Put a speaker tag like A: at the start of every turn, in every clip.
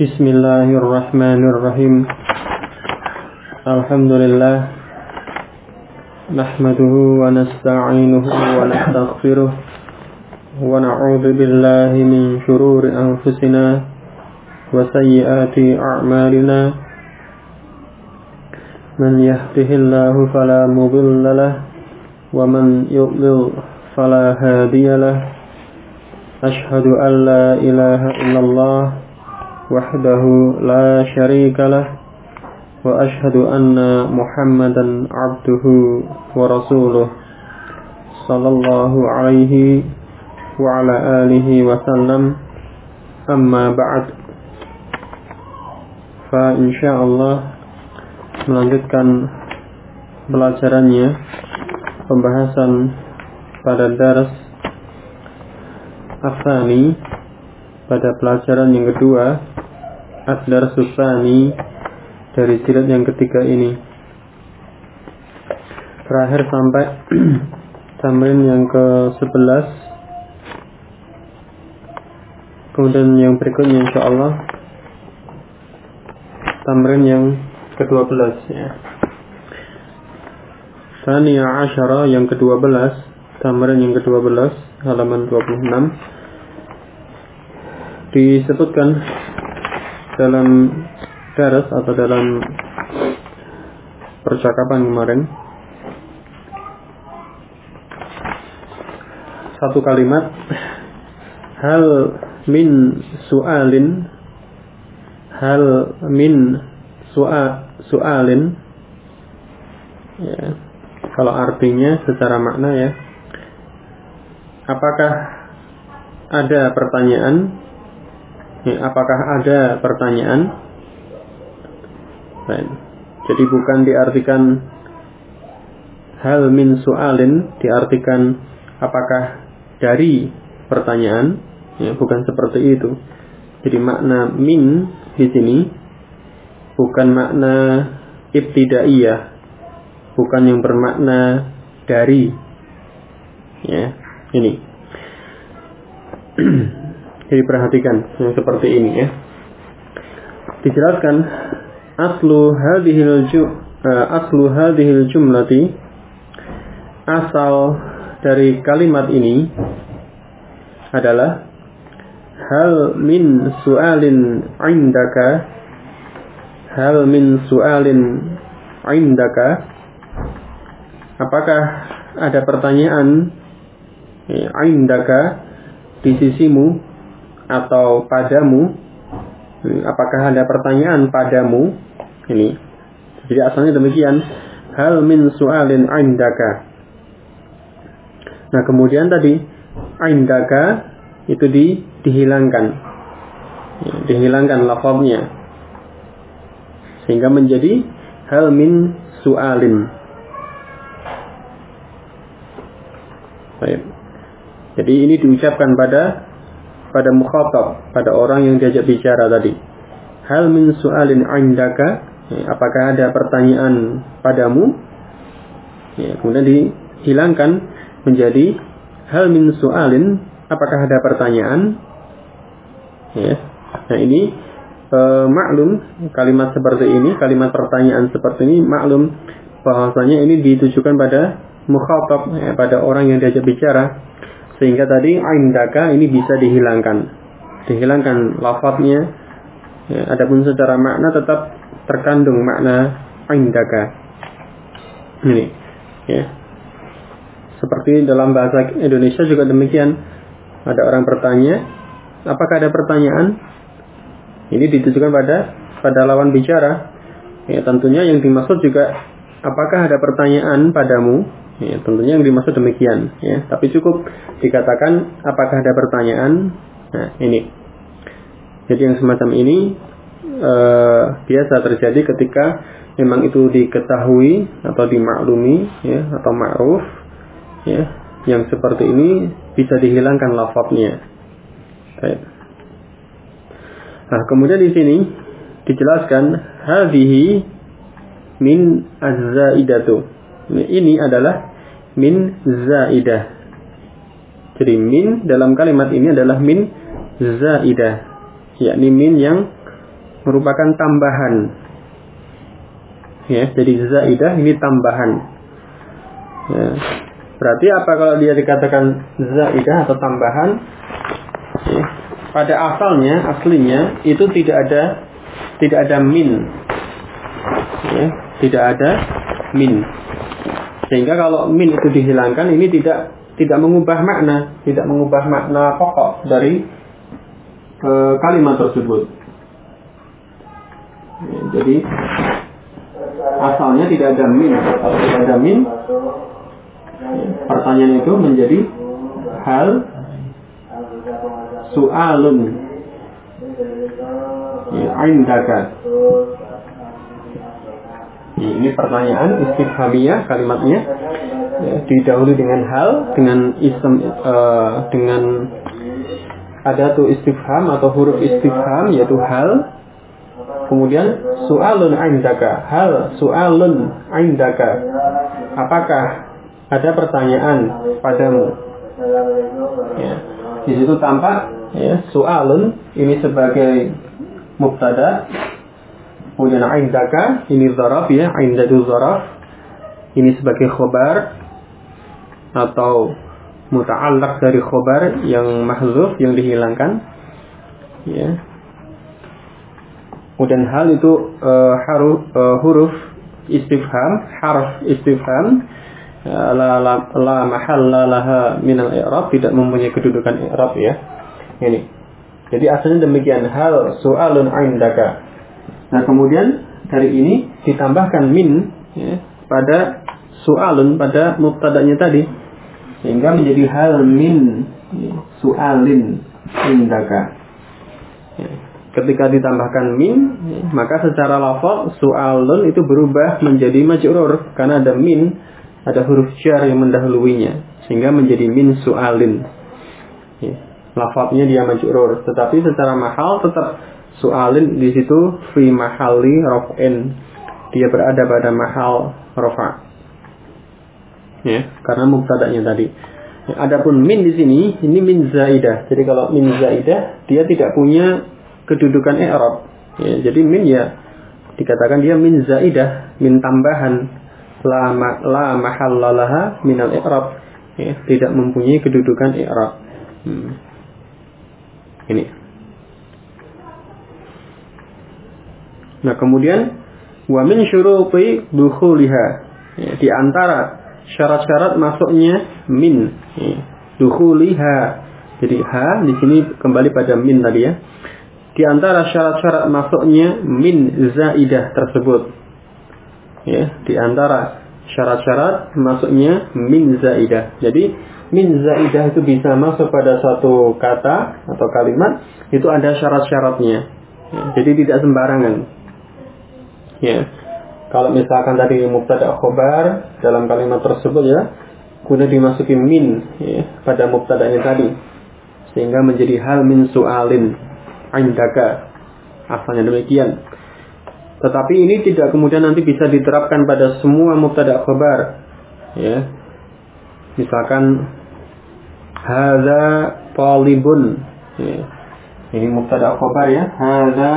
A: Bismillahirrahmanirrahim. Alhamdulillah. Nahmaduhu wa nasta'inuhu wa nastaghfiruh. Wa na'udzu billahi min shururi anfusina wa sayyiati a'malina. Man yahdihillahu fala mudilla lahu wa man yudlil fala hadiya lahu. Ashhadu an la ilaha illallah wahdahu la syarika lah wa ashhadu anna Muhammadan abduhu wa rasuluh sallallahu alaihi wa ala alihi wa sallam. Amma ba'd. Fa insyaallah melanjutkan pelajarannya, pembahasan pada daras Afani, pada pelajaran yang kedua, Ad-Darsus Tsani dari jilid yang ketiga ini. Terakhir sampai tamrin yang ke-11. Kemudian yang berikutnya insyaallah tamrin yang ke-12 ya. Tsaniya Asyara yang ke-12, tamrin yang ke-12, halaman 26. Disebutkan dalam daras atau dalam percakapan kemarin satu kalimat, hal min su'alin ya, kalau artinya secara makna ya, apakah ada pertanyaan? Ya, apakah ada pertanyaan? Baik. Jadi bukan diartikan hal min su'alin, diartikan apakah dari pertanyaan, ya, bukan seperti itu. Jadi makna min di sini bukan makna ibtidaiyah, bukan yang bermakna dari. Ya, ini. Jadi perhatikan yang seperti ini ya. Dijelaskan aslu hadhil jumlati, asal dari kalimat ini adalah hal min su'alin indaka, apakah ada pertanyaan indaka di sisimu atau padamu, apakah ada pertanyaan padamu. Ini jadi asalnya demikian, hal min su'alin indaka. Nah kemudian tadi indaka itu dihilangkan, dihilangkan lafaznya sehingga menjadi hal min su'alin. Baik. Jadi ini diucapkan pada mukhatab, pada orang yang diajak bicara tadi. Hal min su'alin indaka, apakah ada pertanyaan padamu? Ya, kemudian dihilangkan menjadi hal min su'alin, apakah ada pertanyaan? Ya. Nah ini maklum, kalimat seperti ini, kalimat pertanyaan seperti ini maklum bahwasanya ini ditujukan pada mukhatab, ya, pada orang yang diajak bicara. Sehingga tadi indaka ini bisa dihilangkan lafadznya. Ya, adapun secara makna tetap terkandung makna indaka. Ini, ya. Seperti dalam bahasa Indonesia juga demikian. Ada orang bertanya, apakah ada pertanyaan? Ini ditujukan pada lawan bicara. Ya, tentunya yang dimaksud juga apakah ada pertanyaan padamu? Ya, tentunya yang dimaksud demikian ya, tapi cukup dikatakan apakah ada pertanyaan. Nah ini, jadi yang semacam ini biasa terjadi ketika memang itu diketahui atau dimaklumi ya, atau ma'ruf ya, yang seperti ini bisa dihilangkan lafadznya. Nah kemudian di sini dijelaskan hadhihi min az-zaidatu. Ini adalah min zaidah. Jadi min dalam kalimat ini adalah min zaidah, yakni min yang merupakan tambahan. Ya, jadi zaidah ini tambahan. Ya. Berarti apa kalau dia dikatakan zaidah atau tambahan? Ya. Pada aslinya itu tidak ada min. Ya, tidak ada min. Sehingga kalau min itu dihilangkan, ini tidak mengubah makna pokok dari kalimat tersebut. Ya, jadi asalnya tidak ada min. Kalau tidak ada min, pertanyaan itu menjadi hal su'alun indaka. Ini pertanyaan istifhamiyah kalimatnya, ya, didahului dengan hal, dengan ism, dengan adatu istifham atau huruf istifham yaitu hal. Kemudian su'alun indaka, hal su'alun indaka, apakah ada pertanyaan padamu? Ya, di situ tampak ya, su'alun ini sebagai mubtada. Kemudian indaka ini dzaraf ya, indadu dzaraf ini sebagai khobar atau muta'allaq dari khobar yang mahzuf, yang dihilangkan ya. Kemudian hal itu huruf istifham, harf istifham, la mahalla laha minal i'rab, tidak mempunyai kedudukan i'rab ya. Ini. Jadi asalnya demikian, hal su'alun indaka. Nah, kemudian dari ini ditambahkan min ya, pada su'alun, pada mubtada'nya tadi, sehingga menjadi hal min ya, su'alin indaka. Ya. Ketika ditambahkan min, ya, maka secara lafaz su'alun itu berubah menjadi majrur karena ada min, ada huruf jar yang mendahuluinya, sehingga menjadi min su'alin. Ya. Lafaznya dia majrur, tetapi secara mahal tetap su'alin di situ fi mahalli raf'in, dia berada pada mahal rafa. Ya, karena mubtada'nya tadi. Ya, adapun min di sini ini min zaidah. Jadi kalau min zaidah dia tidak punya kedudukan i'rab. Ya, jadi min ya dikatakan dia min zaidah, min tambahan, la mahallalaha minal i'rab. Ya, tidak mempunyai kedudukan i'rab. Ini. Nah, kemudian wa min syuruti dukhuliha, ya, di antara syarat-syarat masuknya min, ya, dukhuliha. Jadi ha di sini kembali pada min tadi ya. Di antara syarat-syarat masuknya min zaidah tersebut. Ya, di antara syarat-syarat masuknya min zaidah. Jadi min zaidah itu bisa masuk pada suatu kata atau kalimat, itu ada syarat-syaratnya. Ya, jadi tidak sembarangan. Ya, kalau misalkan tadi mubtada khobar dalam kalimat tersebut ya, kemudian dimasuki min ya, pada mubtada'nya tadi, sehingga menjadi hal min su'alin indaka. Asalnya demikian. Tetapi ini tidak kemudian nanti bisa diterapkan pada semua mubtada khobar. Ya, misalkan hadza talibun. Ya, ini mubtada khobar ya, hadza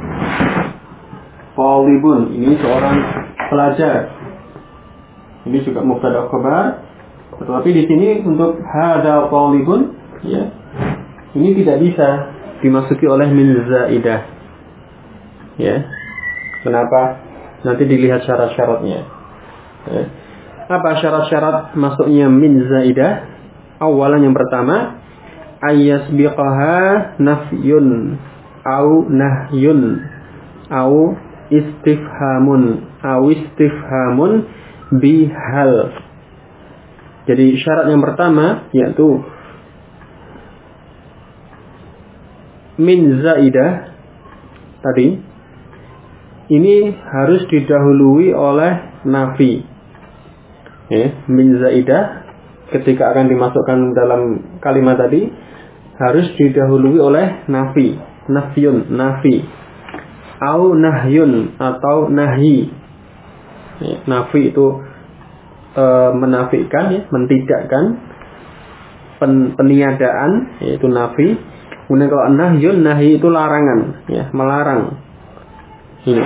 A: talibun, ini seorang pelajar. Ini juga mubtada khabar. Tetapi di sini untuk hadza talibun ya, ini tidak bisa dimasuki oleh min zaidah. Ya. Kenapa? Nanti dilihat syarat-syaratnya. Ya. Apa syarat-syarat masuknya min zaidah? Awalan yang pertama, ayyasbiqaha nafyun au nahyun au istifhamun bihal. Jadi syarat yang pertama yaitu min zaidah tadi ini harus didahului oleh nafi. Ya, min zaidah ketika akan dimasukkan dalam kalimat tadi harus didahului oleh nafi, nafyun, nafi. Au nahyun atau nahi. Ya, nafi itu menafikan ya, mentidakkan, peniadaan, yaitu nafi. Kemudian kalau nahyun, nahi itu larangan ya, melarang. Ini.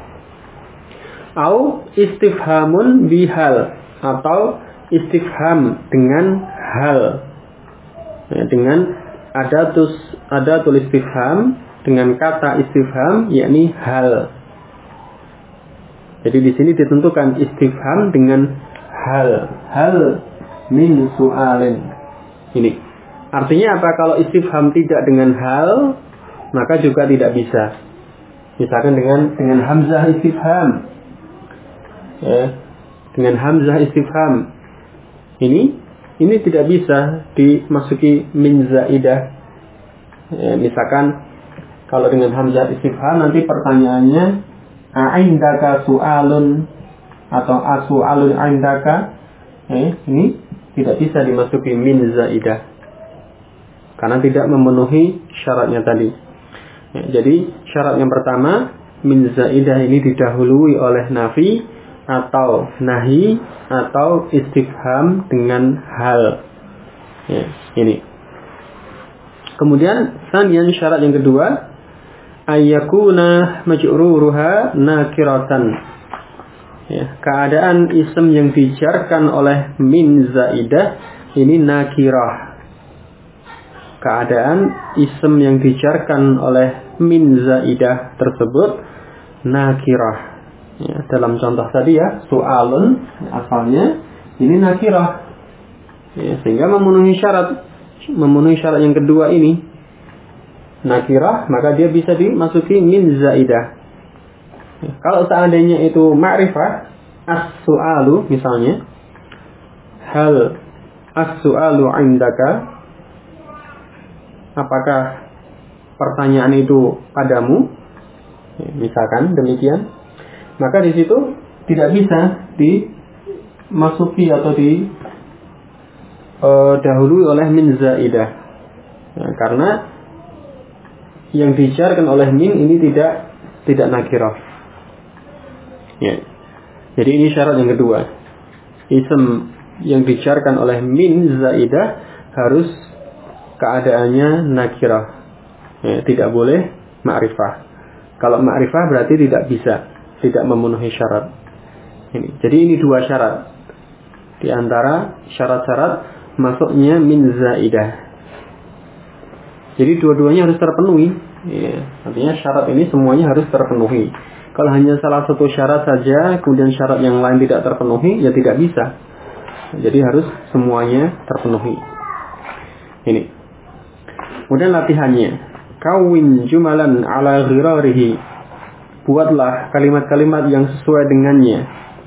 A: Au istifhamun bihal, atau istifham dengan hal. Ya, dengan adatul istifham, dengan kata istifham yakni hal. Jadi di sini ditentukan istifham dengan hal min su'alin. Ini. Artinya apa? Kalau istifham tidak dengan hal, maka juga tidak bisa. Misalkan dengan hamzah istifham. Ya, dengan hamzah istifham. Ini tidak bisa dimasuki min zaidah. Ya, misalkan kalau dengan hamzah istifham nanti pertanyaannya a'indaka su'alun atau asu'alun 'indaka. Ini tidak bisa dimasuki min zaidah karena tidak memenuhi syaratnya tadi. Jadi syarat yang pertama, min zaidah ini didahului oleh nafi atau nahi atau istifham dengan hal. Ini. Kemudian sanian, syarat yang kedua, ayyakuna majruruha nakiratan. Keadaan ism yang dijarkan oleh min zaidah ini nakirah. Keadaan ism yang dijarkan oleh min zaidah tersebut nakirah. Dalam contoh tadi ya, su'alun asalnya ini nakirah. Sehingga memenuhi syarat yang kedua ini nakirah, maka dia bisa dimasuki min zaidah. Kalau seandainya itu ma'rifah, as-su'alu misalnya, hal as-su'alu 'indaka, apakah pertanyaan itu padamu, misalkan demikian, maka di situ tidak bisa dimasuki atau dahului oleh min zaidah. Karena yang dijarkan oleh min ini tidak nakirah. Jadi ini syarat yang kedua. Ism yang dijarkan oleh min zaidah harus keadaannya nakirah. Tidak boleh ma'rifah. Kalau ma'rifah berarti tidak bisa, tidak memenuhi syarat. Jadi ini dua syarat di antara syarat-syarat masuknya min zaidah. Jadi dua-duanya harus terpenuhi. Artinya syarat ini semuanya harus terpenuhi. Kalau hanya salah satu syarat saja, kemudian syarat yang lain tidak terpenuhi, ya tidak bisa. Jadi harus semuanya terpenuhi. Ini. Kemudian latihannya. Kawin jumalan ala ghirarihi. Buatlah kalimat-kalimat yang sesuai dengannya.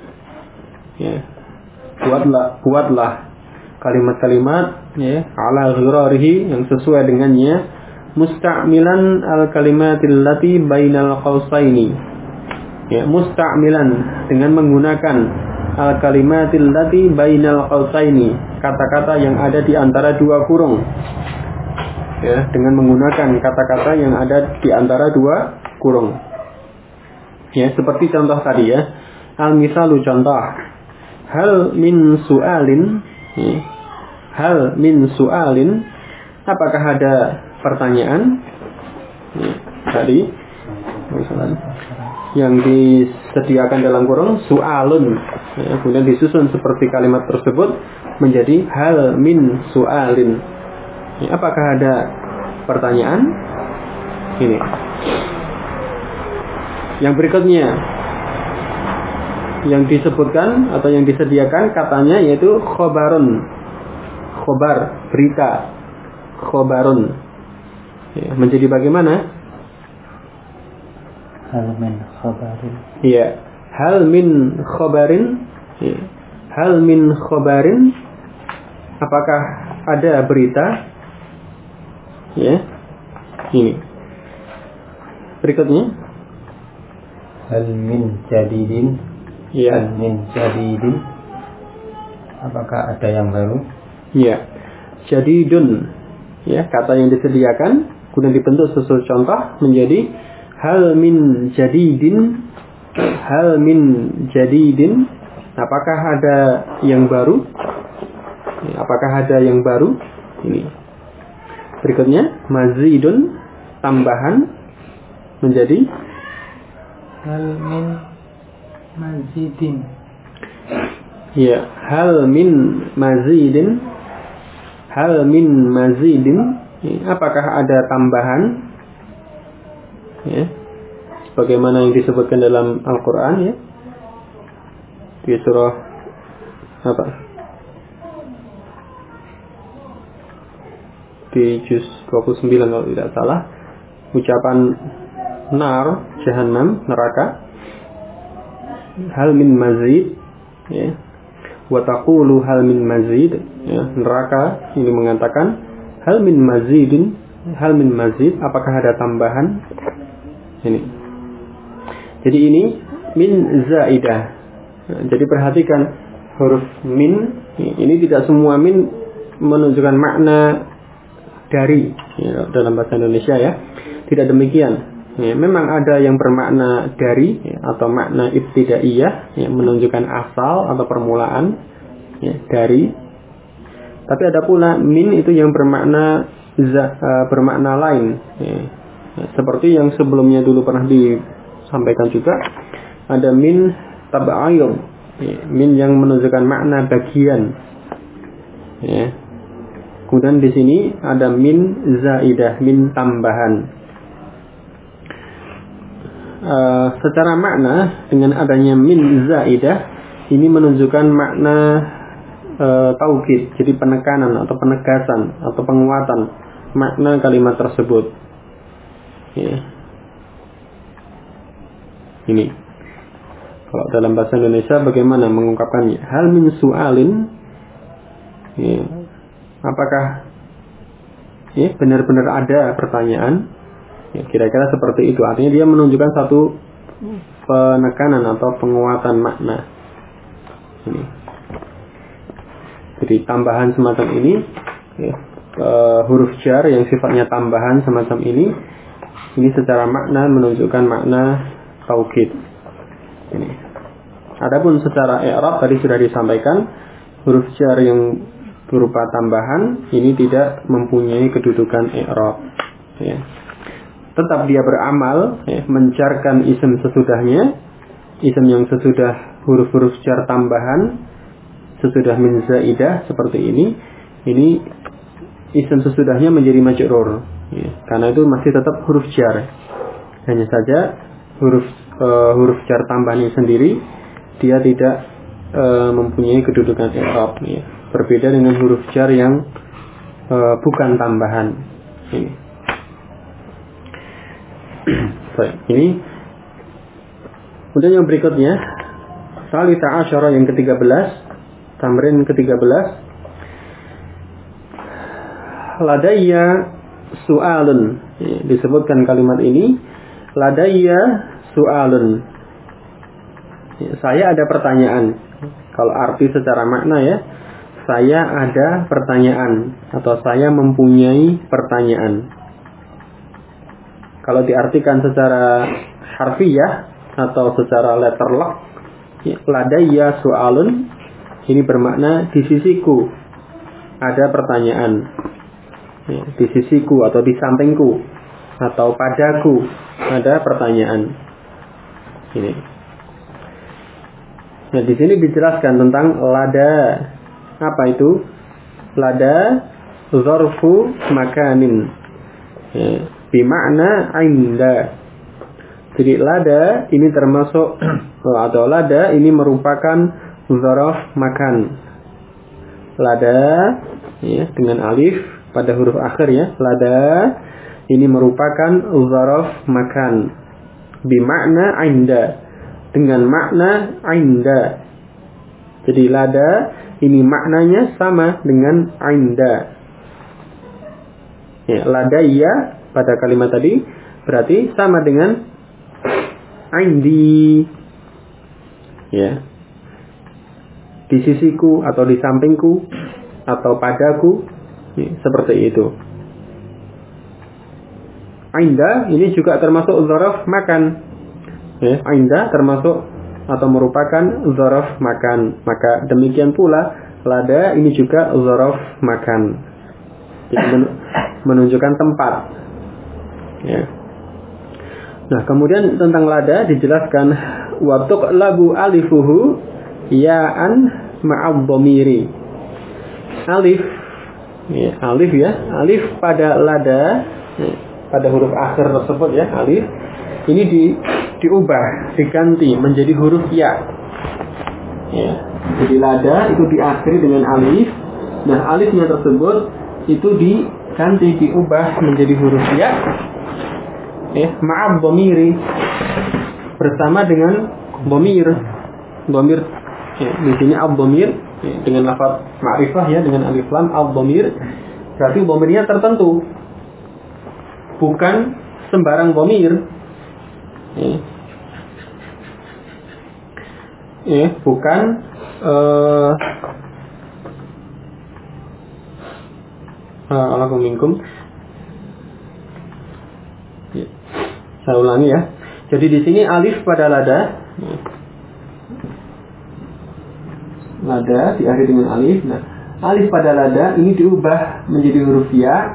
A: Buatlah kalimat-kalimat ala ghirarihi yang sesuai dengannya. Musta'milan al-kalimatil lati bainal qausaini. Musta'milan dengan menggunakan al-kalimatil lati bainal qausaini, kata-kata yang ada di antara dua kurung. Dengan menggunakan kata-kata yang ada di antara dua kurung. Seperti contoh tadi ya. Al-misalu contoh. Hal min su'alin. Hal min su'alin. Apakah ada pertanyaan? Tadi yang disediakan dalam kurung su'alun, kemudian disusun seperti kalimat tersebut menjadi hal min su'alin. Apakah ada pertanyaan? Ini. Yang berikutnya yang disebutkan atau yang disediakan katanya yaitu khobarun. Khobar, berita. Khobarun. Menjadi bagaimana?
B: Hal min khobarin.
A: Iya, hal min khobarin. Hal min khobarin. Apakah ada berita? Ini. Berikutnya.
B: Hal min jadidin. Hal min jadidin. Apakah ada yang baru?
A: Iya. Jadidun. Kata yang disediakan kemudian dibentuk sesuai contoh menjadi hal min jadidin. Hal min jadidin. Apakah ada yang baru? Apakah ada yang baru? Ini. Berikutnya mazidun, tambahan menjadi
B: Hal min mazidin.
A: Ya, hal min mazidin. Hal min mazidin. Apakah ada tambahan? Ya. Sebagaimana yang disebutkan dalam Al-Quran ya. Di surah apa? Di juz 29 kalau tidak salah. Ucapan nar, jahannam, neraka. Hal min mazid ya. Wa taqulu hal min mazid ya. Neraka ini mengatakan hal min mazidin, hal min mazid, apakah ada tambahan? Ini. Jadi ini min zaidah. Jadi perhatikan huruf min ini tidak semua min menunjukkan makna dari ya, dalam bahasa Indonesia ya. Tidak demikian. Ya, memang ada yang bermakna dari ya, atau makna ibtidaiyah ya, menunjukkan asal atau permulaan ya, dari. Tapi ada pula min itu yang bermakna bermakna lain ya. Seperti yang sebelumnya dulu pernah disampaikan juga, ada min tab'ayub ya, min yang menunjukkan makna bagian ya. Kemudian di sini ada min zaidah, min tambahan. Secara makna dengan adanya min zaidah ini menunjukkan makna taukid, jadi penekanan atau penegasan atau penguatan makna kalimat tersebut ya. Ini kalau dalam bahasa Indonesia bagaimana mengungkapkannya? Hal min su'alin ya. Apakah ya, benar-benar ada pertanyaan ya, kira-kira seperti itu. Artinya dia menunjukkan satu penekanan atau penguatan makna ini. Jadi tambahan semacam ini ya, huruf jar yang sifatnya tambahan semacam ini secara makna menunjukkan makna taukid ini. Adapun secara i'rab tadi sudah disampaikan, huruf jar yang berupa tambahan ini tidak mempunyai kedudukan i'rab ya. Tetap dia beramal ya, menjarkan isim sesudahnya, isim yang sesudah huruf-huruf jar tambahan, sesudah min zaidah seperti ini isim sesudahnya menjadi majrur ya, karena itu masih tetap huruf jar. Hanya saja huruf jar tambahannya sendiri dia tidak mempunyai kedudukan i'rab ya. Berbeda dengan huruf jar yang bukan tambahan ini. Baik, ini kemudian yang berikutnya Salisa asyara yang ke-13, tamrin ke-13. Ladayya su'alun ya, disebutkan kalimat ini ladayya su'alun ya, saya ada pertanyaan. Kalau arti secara makna ya, saya ada pertanyaan atau saya mempunyai pertanyaan. Kalau diartikan secara harfiah atau secara letter lock ya, ladayya su'alun ini bermakna di sisiku ada pertanyaan ya, di sisiku atau di sampingku atau padaku ada pertanyaan ini. Nah di sini dijelaskan tentang lada. Apa itu? Lada zarfu makanin ya, bimakna inda. Jadi lada ini termasuk atau lada ini merupakan zarf makan. Lada ya, dengan alif pada huruf akhir ya. Lada ini merupakan zarf makan bimakna inda, dengan makna inda. Jadi lada ini maknanya sama dengan inda. Ya, ladayya pada kalimat tadi berarti sama dengan indi. Ya. Di sisiku atau di sampingku atau padaku ya, seperti itu. Inda ini juga termasuk zaraf makan. Ya, inda termasuk atau merupakan zaraf makan. Maka demikian pula lada ini juga zaraf makan. Jadi menunjukkan tempat. Ya. Nah, kemudian tentang lada dijelaskan wa tuqlabu alifuhu ya'an ma'ad dhamiri. Alif ya, alif pada lada, pada huruf akhir tersebut ya, alif ini diubah, diganti menjadi huruf ya. Ya. Jadi lada itu diakhiri dengan alif. Nah, alifnya tersebut itu diganti, diubah menjadi huruf ya. Ya, ma'ab dhamiri, bersama dengan dhamir. Dhamir ya, di sini ad-dhamir ya, dengan lafaz ma'rifah ya, dengan alif lam ad-dhamir. Berarti dhamirnya tertentu. Bukan sembarang dhamir. Bukan alakum minkum. Saya ulangi ya. Jadi di sini alif pada lada. Lada diakhiri dengan alif. Nah, alif pada lada ini diubah menjadi huruf ya.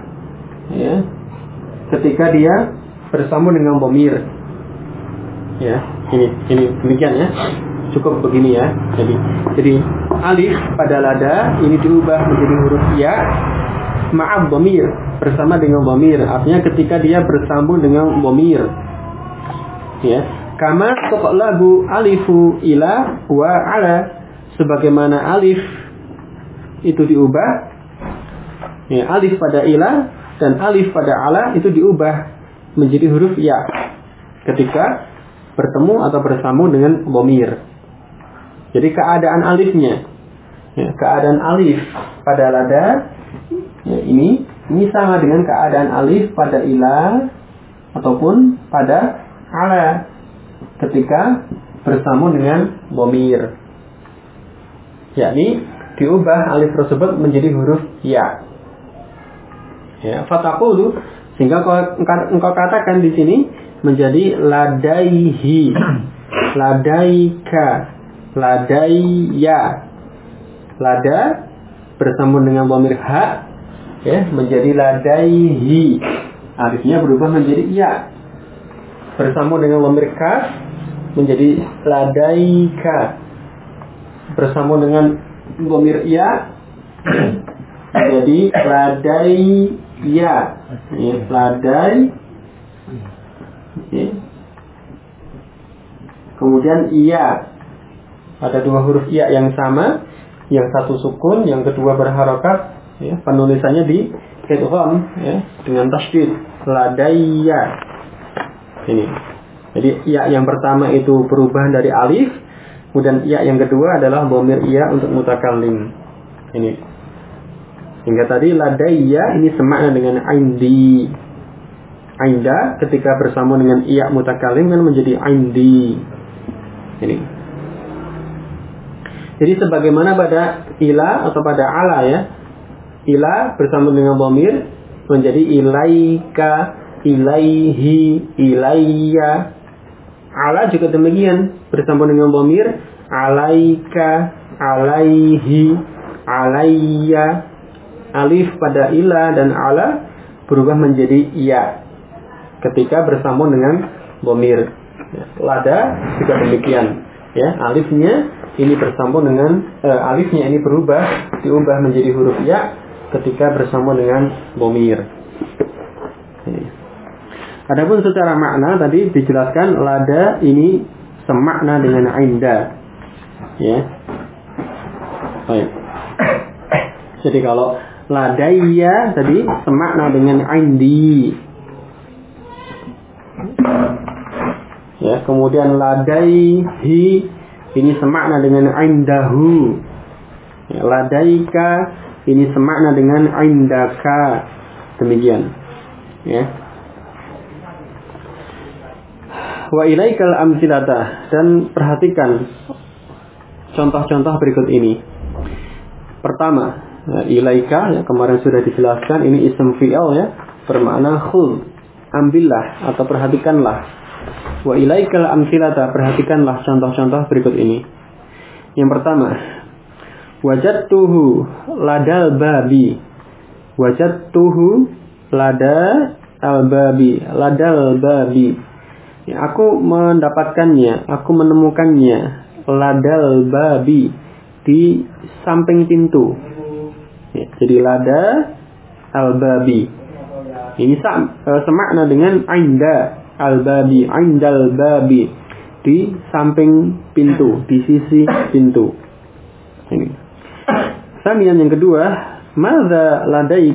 A: Ketika dia bersambung dengan dhamir. Ya, ini demikian ya. Cukup begini ya. Jadi alif pada lada ini diubah menjadi huruf ya ma'ab dhamir, bersama dengan dhamir. Artinya ketika dia bersambung dengan dhamir. Ya, kama tuqlabu alifu ila wa ala, sebagaimana alif itu diubah. Ya, alif pada ila dan alif pada ala itu diubah menjadi huruf ya ketika bertemu atau bersambung dengan dhamir. Jadi keadaan alifnya, ya, keadaan alif pada lada ya, ini sama dengan keadaan alif pada ila ataupun pada ala ketika bersambung dengan dhamir. Yakni diubah alif tersebut menjadi huruf ya. Ya, fataqulu, sehingga engkau katakan di sini menjadi ladaihi, ladaika, ladaiya. Lada bersambung dengan dhamir ha ya, menjadi ladaihi. Alifnya berubah menjadi ya. Bersambung dengan dhamir ka menjadi ladaika. Bersambung dengan dhamir ya menjadi ladaiya. Ya, ladai. Kemudian iya. Ada dua huruf iya yang sama, yang satu sukun, yang kedua berharokat. Ya, penulisannya di idgham ya, dengan tasydid. Ladaiya. Ini. Jadi iya yang pertama itu perubahan dari alif, kemudian iya yang kedua adalah dhamir iya untuk mutakallim. Ini. Hingga tadi ladaiya ini semakna dengan indi. Ainda ketika bersambung dengan iya mutakallim kan menjadi indi. Ini. Jadi sebagaimana pada ila atau pada ala ya. Ila bersambung dengan dhamir menjadi ilaika, ilaihi, ilaiya. Ala juga demikian, bersambung dengan dhamir alaika, alaihi, alaiya. Alif pada ila dan ala berubah menjadi iya ketika bersambung dengan dhamir. Ya, lada juga demikian. Ya, alifnya ini bersambung dengan alifnya ini diubah menjadi huruf ya ketika bersambung dengan dhamir. Adapun secara makna tadi dijelaskan lada ini semakna dengan inda. Ya. Baik. Jadi kalau ladaiya tadi semakna dengan indi. Ya, kemudian ladaihi ini semakna dengan indahu. Ya, ladaika ini semakna dengan indaka. Demikian. Ya. Wa ilaikal amsilata, dan perhatikan contoh-contoh berikut ini. Pertama, ilaika ya, kemarin sudah dijelaskan, ini ism fi'il ya, bermakna khudh, ambillah atau perhatikanlah. Wa ilaikal amsilata, perhatikanlah contoh-contoh berikut ini. Yang pertama, wajadtuhu ladal babi. Wajadtuhu lada al babi, ladal babi. Ya, aku mendapatkannya, aku menemukannya ladal babi, di samping pintu. Ya, jadi lada al babi. Ini semakna dengan inda al babi, indal babi, di samping pintu, di sisi pintu. Ini. Kemudian yang kedua, madza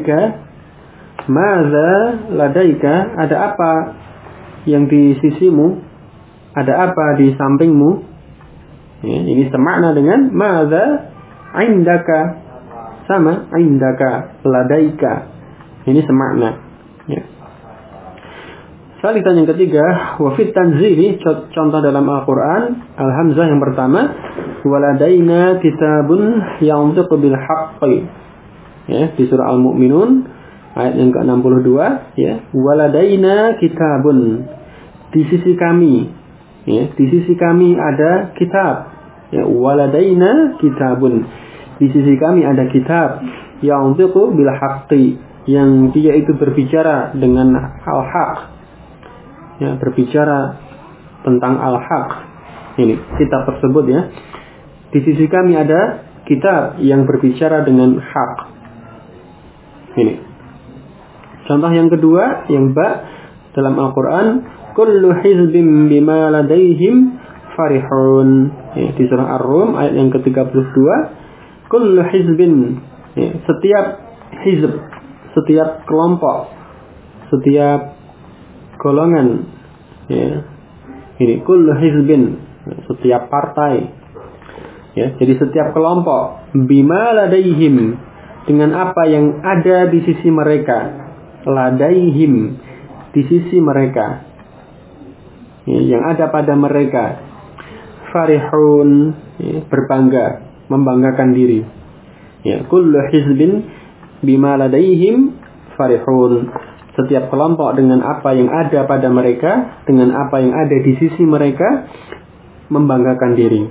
A: ladaika, ada apa yang di sisimu, ada apa di sampingmu. Ya, ini semakna dengan madza indaka, sama indaka ladaika, ini semakna. Ya. Salisan yang ketiga, wa fit tanzili, contoh dalam Al-Qur'an, al-hamzah yang pertama, waladaina kitabun yantiqu bil haqqi. Ya, di surah Al-Mu'minun ayat yang ke-62, ya, waladaina kitabun, di sisi kami, ya, di sisi kami ada kitab. Ya, waladaina kitabun, di sisi kami ada kitab, yantiqu bil haqqi, yang dia itu berbicara dengan al-haq. Ya, berbicara tentang al-haq. Ini kitab tersebut, ya. Di sisi kami ada kitab yang berbicara dengan hak. Ini. Contoh yang kedua, yang ba dalam Al-Qur'an, kullu hizbin bima ladaihim farihun. Ya, di surah Ar-Rum ayat yang ke-32, kullu hizbin, ya, setiap hizb, setiap kelompok, setiap golongan, ya, ini kullu hizbin, setiap partai, ya, jadi setiap kelompok, bima ladaihim, dengan apa yang ada di sisi mereka, ladaihim, di sisi mereka, ya, yang ada pada mereka, farihun, ya, berbangga, membanggakan diri, ya, kullu hizbin bima ladaihim farihun, setiap kelompok dengan apa yang ada pada mereka, dengan apa yang ada di sisi mereka, membanggakan diri.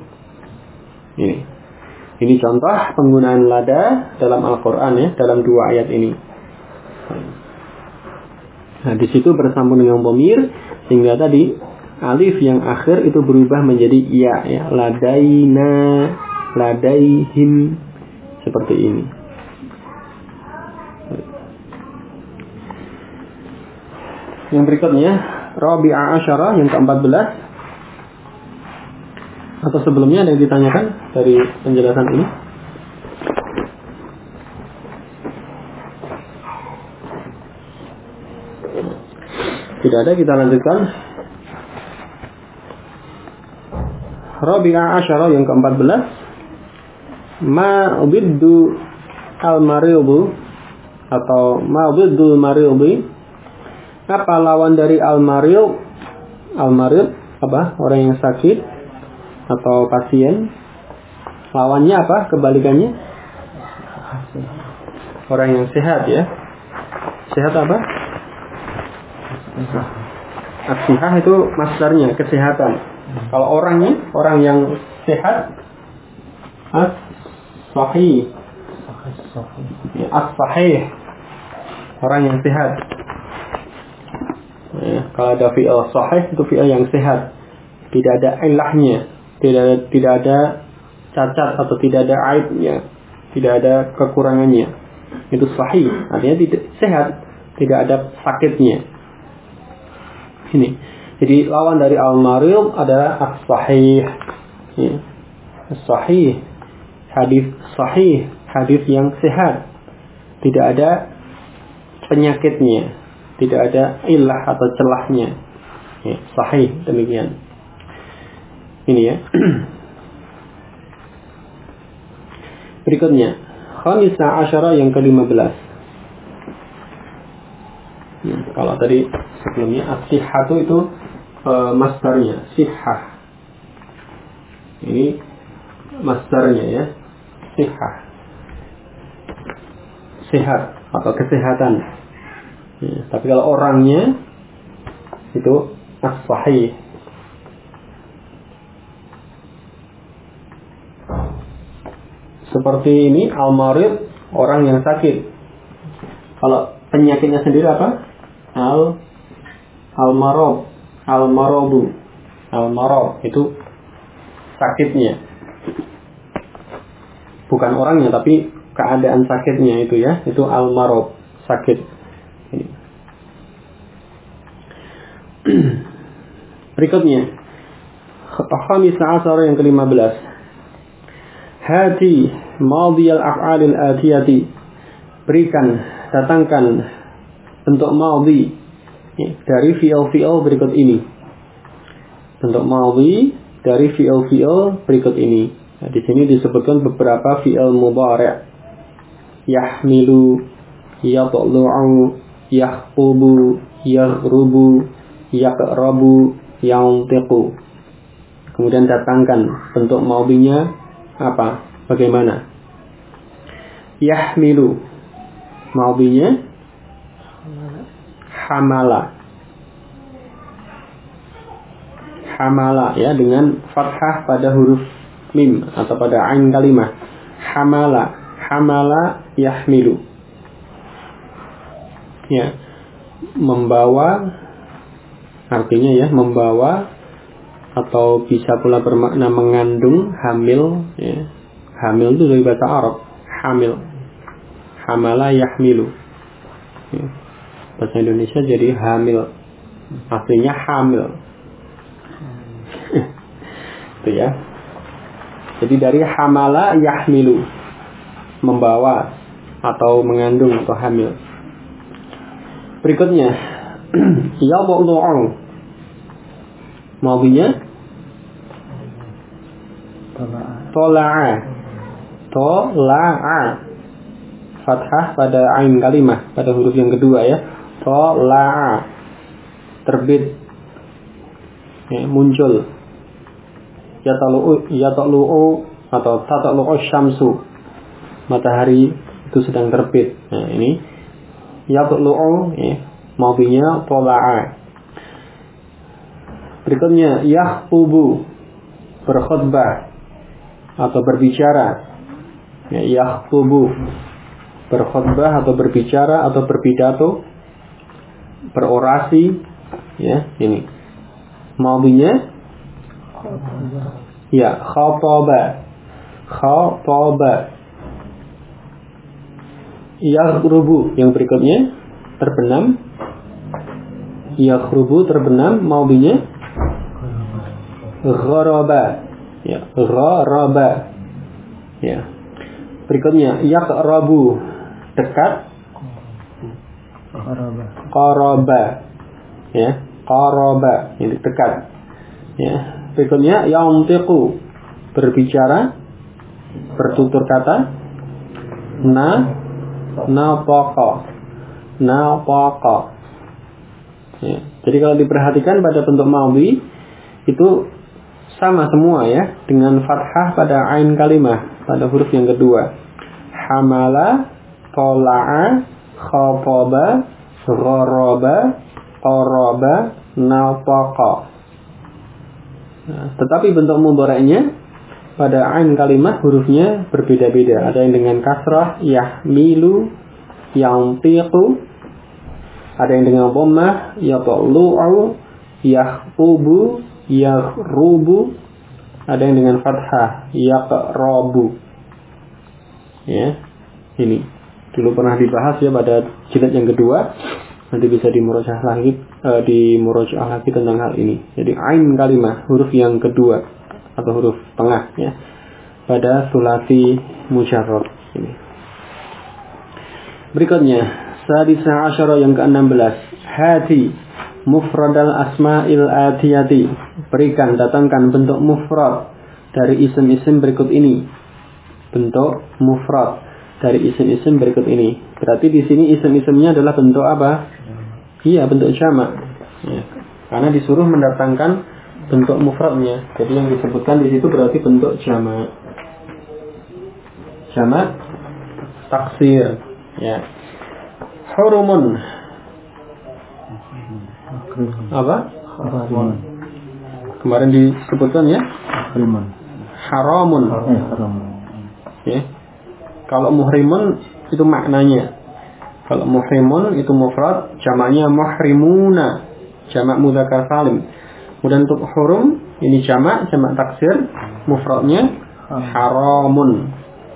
A: Ini contoh penggunaan lada dalam Al-Quran, ya, dalam dua ayat ini. Nah, di situ bersambung dengan dhamir, sehingga tadi alif yang akhir itu berubah menjadi ya, ladaina, ladaihim, seperti ini. Yang berikutnya, Rabi'a Asyara yang ke-14. Atau sebelumnya ada yang ditanyakan dari penjelasan ini? Tidak ada, kita lanjutkan. Rabi'a Asyara yang ke-14. Ma biddu al-maridu, atau ma biddu al-maridu, apa lawan dari al-marid? Al-marid apa? Orang yang sakit atau pasien. Lawannya apa? Kebalikannya? Orang yang sehat, ya. Sehat apa? As-sihah itu masdarnya, kesehatan. Kalau orangnya, orang yang sehat, as-sahih. As-sahih, orang yang sehat. Ya, kalau ada fi'il sahih, itu fi'il yang sehat, tidak ada ilahnya, tidak ada cacat atau tidak ada aibnya, tidak ada kekurangannya, itu sahih, artinya tidak sehat, tidak ada sakitnya. Ini, jadi lawan dari al-marid adalah as-sahih. Ya. As-sahih, hadis sahih, hadis yang sehat, tidak ada penyakitnya, tidak ada ilah atau celahnya, ya, sahih, demikian. Ini, ya. Berikutnya, Khamisah Asyara yang ke-15. Ya, kalau tadi sebelumnya as-sihhatu itu masdarnya, sihhah. Ini masdarnya, ya, sihhah, sehat atau kesehatan. Ya, tapi kalau orangnya itu as-sahih. Seperti ini, al-marid, orang yang sakit. Kalau penyakitnya sendiri apa? Al-marad, Al-maradu. Al-marad itu sakitnya. Bukan orangnya tapi keadaan sakitnya itu ya. Itu al-marad, sakit. Berikutnya Khamis Ashar yang ke-15. Hati madiyal af'alil atiyati. Berikan, datangkan bentuk madhi dari fi'il-fi'il berikut ini. Bentuk madhi dari fi'il-fi'il berikut ini. Nah, di sini disebutkan beberapa fi'il mudhari'. Yahmilu, yatlu'u, yakhtubu, yaghrubu, yaqrabu, yantiqu. Kemudian datangkan bentuk madhinya apa? Bagaimana? Yahmilu, madhinya hamala. Hamala ya, dengan fathah pada huruf mim atau pada ain kalimah. Hamala, hamala yahmilu. Ya, membawa artinya ya, membawa atau bisa pula bermakna mengandung, hamil ya. Hamil itu dari bahasa Arab, hamil. Hamala yahmilu. Ya. Bahasa Indonesia jadi hamil. Aslinya hamil. Itu ya. Jadi dari hamala yahmilu, membawa atau mengandung atau hamil. Berikutnya yadlu'u, madhinya tola'a. Tola'a, fathah pada ain kalimah, pada huruf yang kedua ya. Tola'a, terbit ya, muncul. Yatlu'u atau tatlu'u syamsu, matahari itu sedang terbit. Nah ini yatlu'u ya, madhinya tola'a. Berikutnya yakhtubu, berkhutbah atau berbicara. Ya, yakhtubu, berkhutbah atau berbicara atau berpidato, berorasi ya, ini madhinya ya khataba. Khataba. Yaghrubu, yang berikutnya terbenam. Yaghrubu, terbenam, madhinya gharaba. Ya, gharaba. Ya. Berikutnya yaqrabu, dekat. Qaraba. Ya, qaraba, ini dekat. Ya. Berikutnya yantiqu, berbicara, bertutur kata. Nafaqa. Ya. Jadi kalau diperhatikan pada bentuk madhi itu sama semua ya, dengan fathah pada ain kalimah, pada huruf yang kedua. Hamala, tola'a, khataba, gharaba, qaraba, nafaqa. Nah, tetapi bentuk mudhari'nya pada ain kalimah hurufnya berbeda-beda. Ada yang dengan kasrah, yahmilu, yantiqu. Ada yang dengan dhammah, yatlu'u, yakhtubu, yaghrubu. Ada yang dengan fathah, yaqrabu. Ya, ini dulu pernah dibahas ya pada jilid yang kedua. Nanti bisa dimurojaah lagi tentang hal ini. Jadi ain kalimah, huruf yang kedua atau huruf tengah ya, pada sulasi mujarrad ini. Berikutnya sadisa asyara yang ke-16. Hati mufradal asma'il atiyati. Berikan, datangkan bentuk mufrad dari isim-isim berikut ini. Bentuk mufrad dari isim-isim berikut ini. Berarti di sini isim-isimnya adalah bentuk apa? Iya, bentuk jamak. Ya. Karena disuruh mendatangkan bentuk mufradnya. Jadi yang disebutkan di situ berarti bentuk jamak. Jamak taksir. Ya. Hurumun. Apa? Kemarin disebutkan ya. Haramun. Ya. Kalau muhrimun itu maknanya. Kalau muhrimun itu mufrad, jamaknya muhrimuna, jamak mudzakkar salim. Kemudian untuk hurum ini jamak taksir, mufradnya haramun.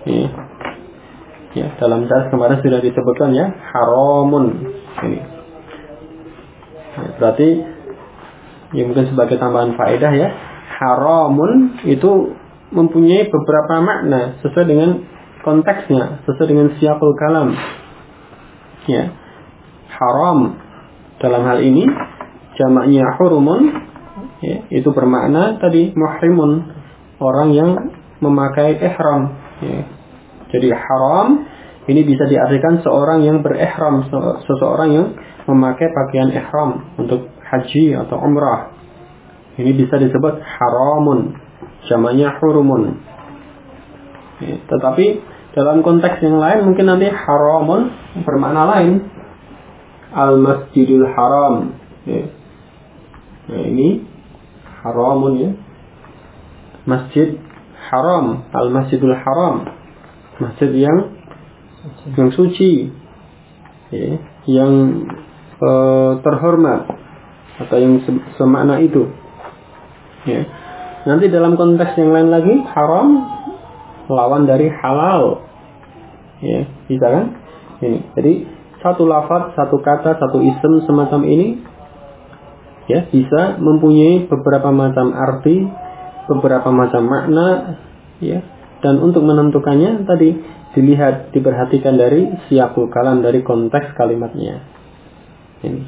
A: Ya, dalam dars kemarin sudah disebutkan ya, haramun. Ini. Ya, berarti ya mungkin sebagai tambahan faedah ya, haramun itu mempunyai beberapa makna sesuai dengan konteksnya, sesuai dengan siyaqul kalam. Ya. Haram dalam hal ini jamaknya hurumun, ya, itu bermakna tadi muhrimun, orang yang memakai ihram. Ya. Jadi haram ini bisa diartikan seorang yang berihram, seseorang yang memakai pakaian ihram untuk haji atau umrah. Ini bisa disebut haramun, jamaknya hurumun. Ya. Tetapi dalam konteks yang lain mungkin nanti haramun bermakna lain. Al-Masjidul Haram. Ya. Nah, ini haramun ya. Masjid haram, Al-Masjidul Haram. Masjid yang suci. Ya. Yang terhormat atau yang semakna itu. Ya. Nanti dalam konteks yang lain lagi haram lawan dari halal. Ya, bisa kan? Ini. Jadi satu lafaz, satu kata, satu isim semacam ini ya bisa mempunyai beberapa macam arti, beberapa macam makna ya. Dan untuk menentukannya tadi dilihat, diperhatikan dari siyaqul kalam, dari konteks kalimatnya. Ini.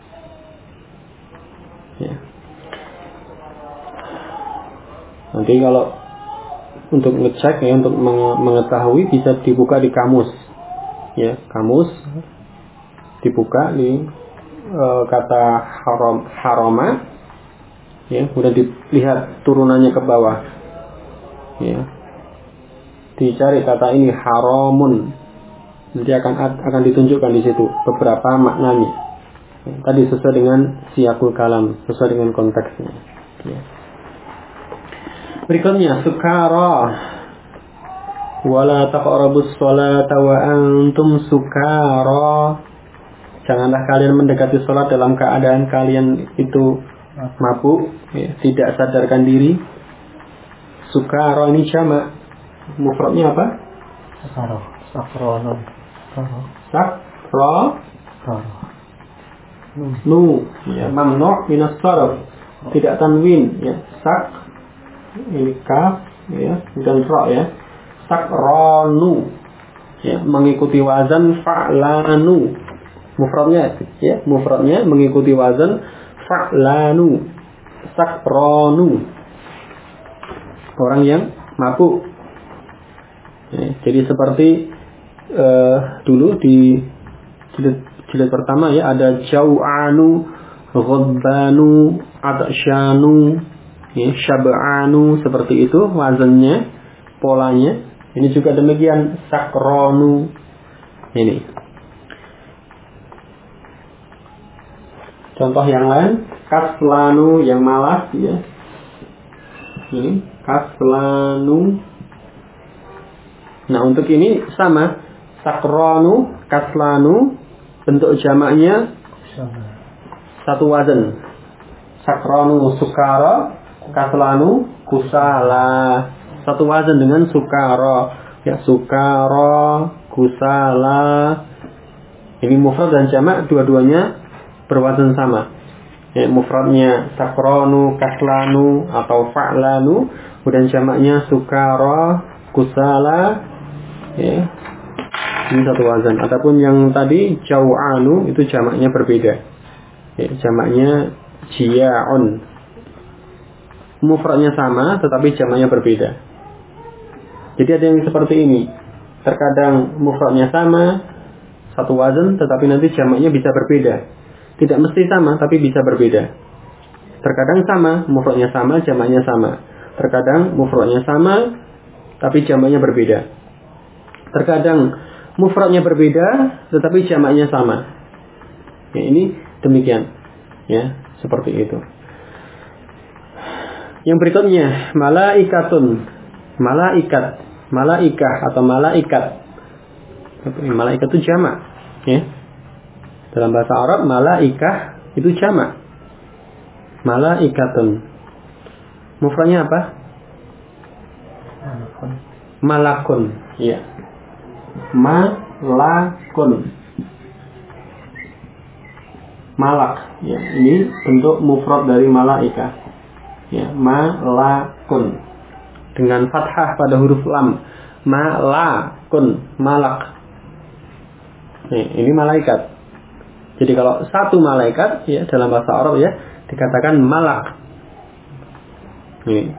A: Ya. Nanti kalau untuk ngecek ya, untuk mengetahui bisa dibuka di kamus. Ya, kamus dibuka di kata harama ya, kemudian dilihat turunannya ke bawah ya, dicari kata ini haramun, nanti akan ditunjukkan di situ beberapa maknanya ya, tadi sesuai dengan siyaqul kalam, sesuai dengan konteksnya ya. Berikutnya sukara, wala taqrabus sholata wa antum sukara. Janganlah kalian mendekati sholat dalam keadaan kalian itu mabuk, ya, tidak sadarkan diri. Sukara ini jamak, mufradnya apa? Nu, ya, mamnu' minas sarf, tidak tanwin, ya, sak, ini kaf, ya, dan ra, ya, sakranu, ya, mengikuti wazan fa'lanu. Mufradnya mengikuti wazan fa'lanu, sakranu, orang yang mabuk ya, jadi seperti dulu di jilid pertama ya, ada jau'anu, ghabbanu, atsyanu ya, syab'anu, seperti itu wazannya, polanya. Ini juga demikian, sakranu. Ini contoh yang lain, kaslanu, yang malas ya. Ini kaslanu. Nah, untuk ini sama, sakranu, kaslanu, bentuk jamaknya satu wazan. Sakranu sukara, kaslanu kusala. Satu wazan dengan sukara. Ya, sukara, kusala. Ini mufrad dan jamak dua-duanya berwazan sama. Ya, mufradnya sakranu, kaslanu atau fa'lanu, kemudian jamaknya sukara, kusala. Ya. Ini satu wazan. Adapun yang tadi jau'anu itu jamaknya berbeda. Ya, jamaknya jiya'un. Mufradnya sama tetapi jamaknya berbeda. Jadi ada yang seperti ini. Terkadang mufradnya sama, satu wazan, tetapi nanti jamaknya bisa berbeda. Tidak mesti sama, tapi bisa berbeda. Terkadang sama, mufradnya sama, jamaknya sama. Terkadang mufradnya sama, tapi jamaknya berbeda. Terkadang mufradnya berbeda, tetapi jamaknya sama. Ya, ini demikian. Ya, seperti itu. Yang berikutnya, malaikatun. Malaikat, malaikah atau malaikat. Malaikat itu jamak. Ya. Dalam bahasa Arab malaikah itu jamak. Malaikatun. Mufradnya apa? Malakun. Ya. Malakun. Malak. Ya, ini bentuk mufrad dari malaika. Ya, malakun. Dengan fathah pada huruf lam. Malakun, malak. Ini malaikat. Jadi kalau satu malaikat ya dalam bahasa Arab ya dikatakan malak. Ini.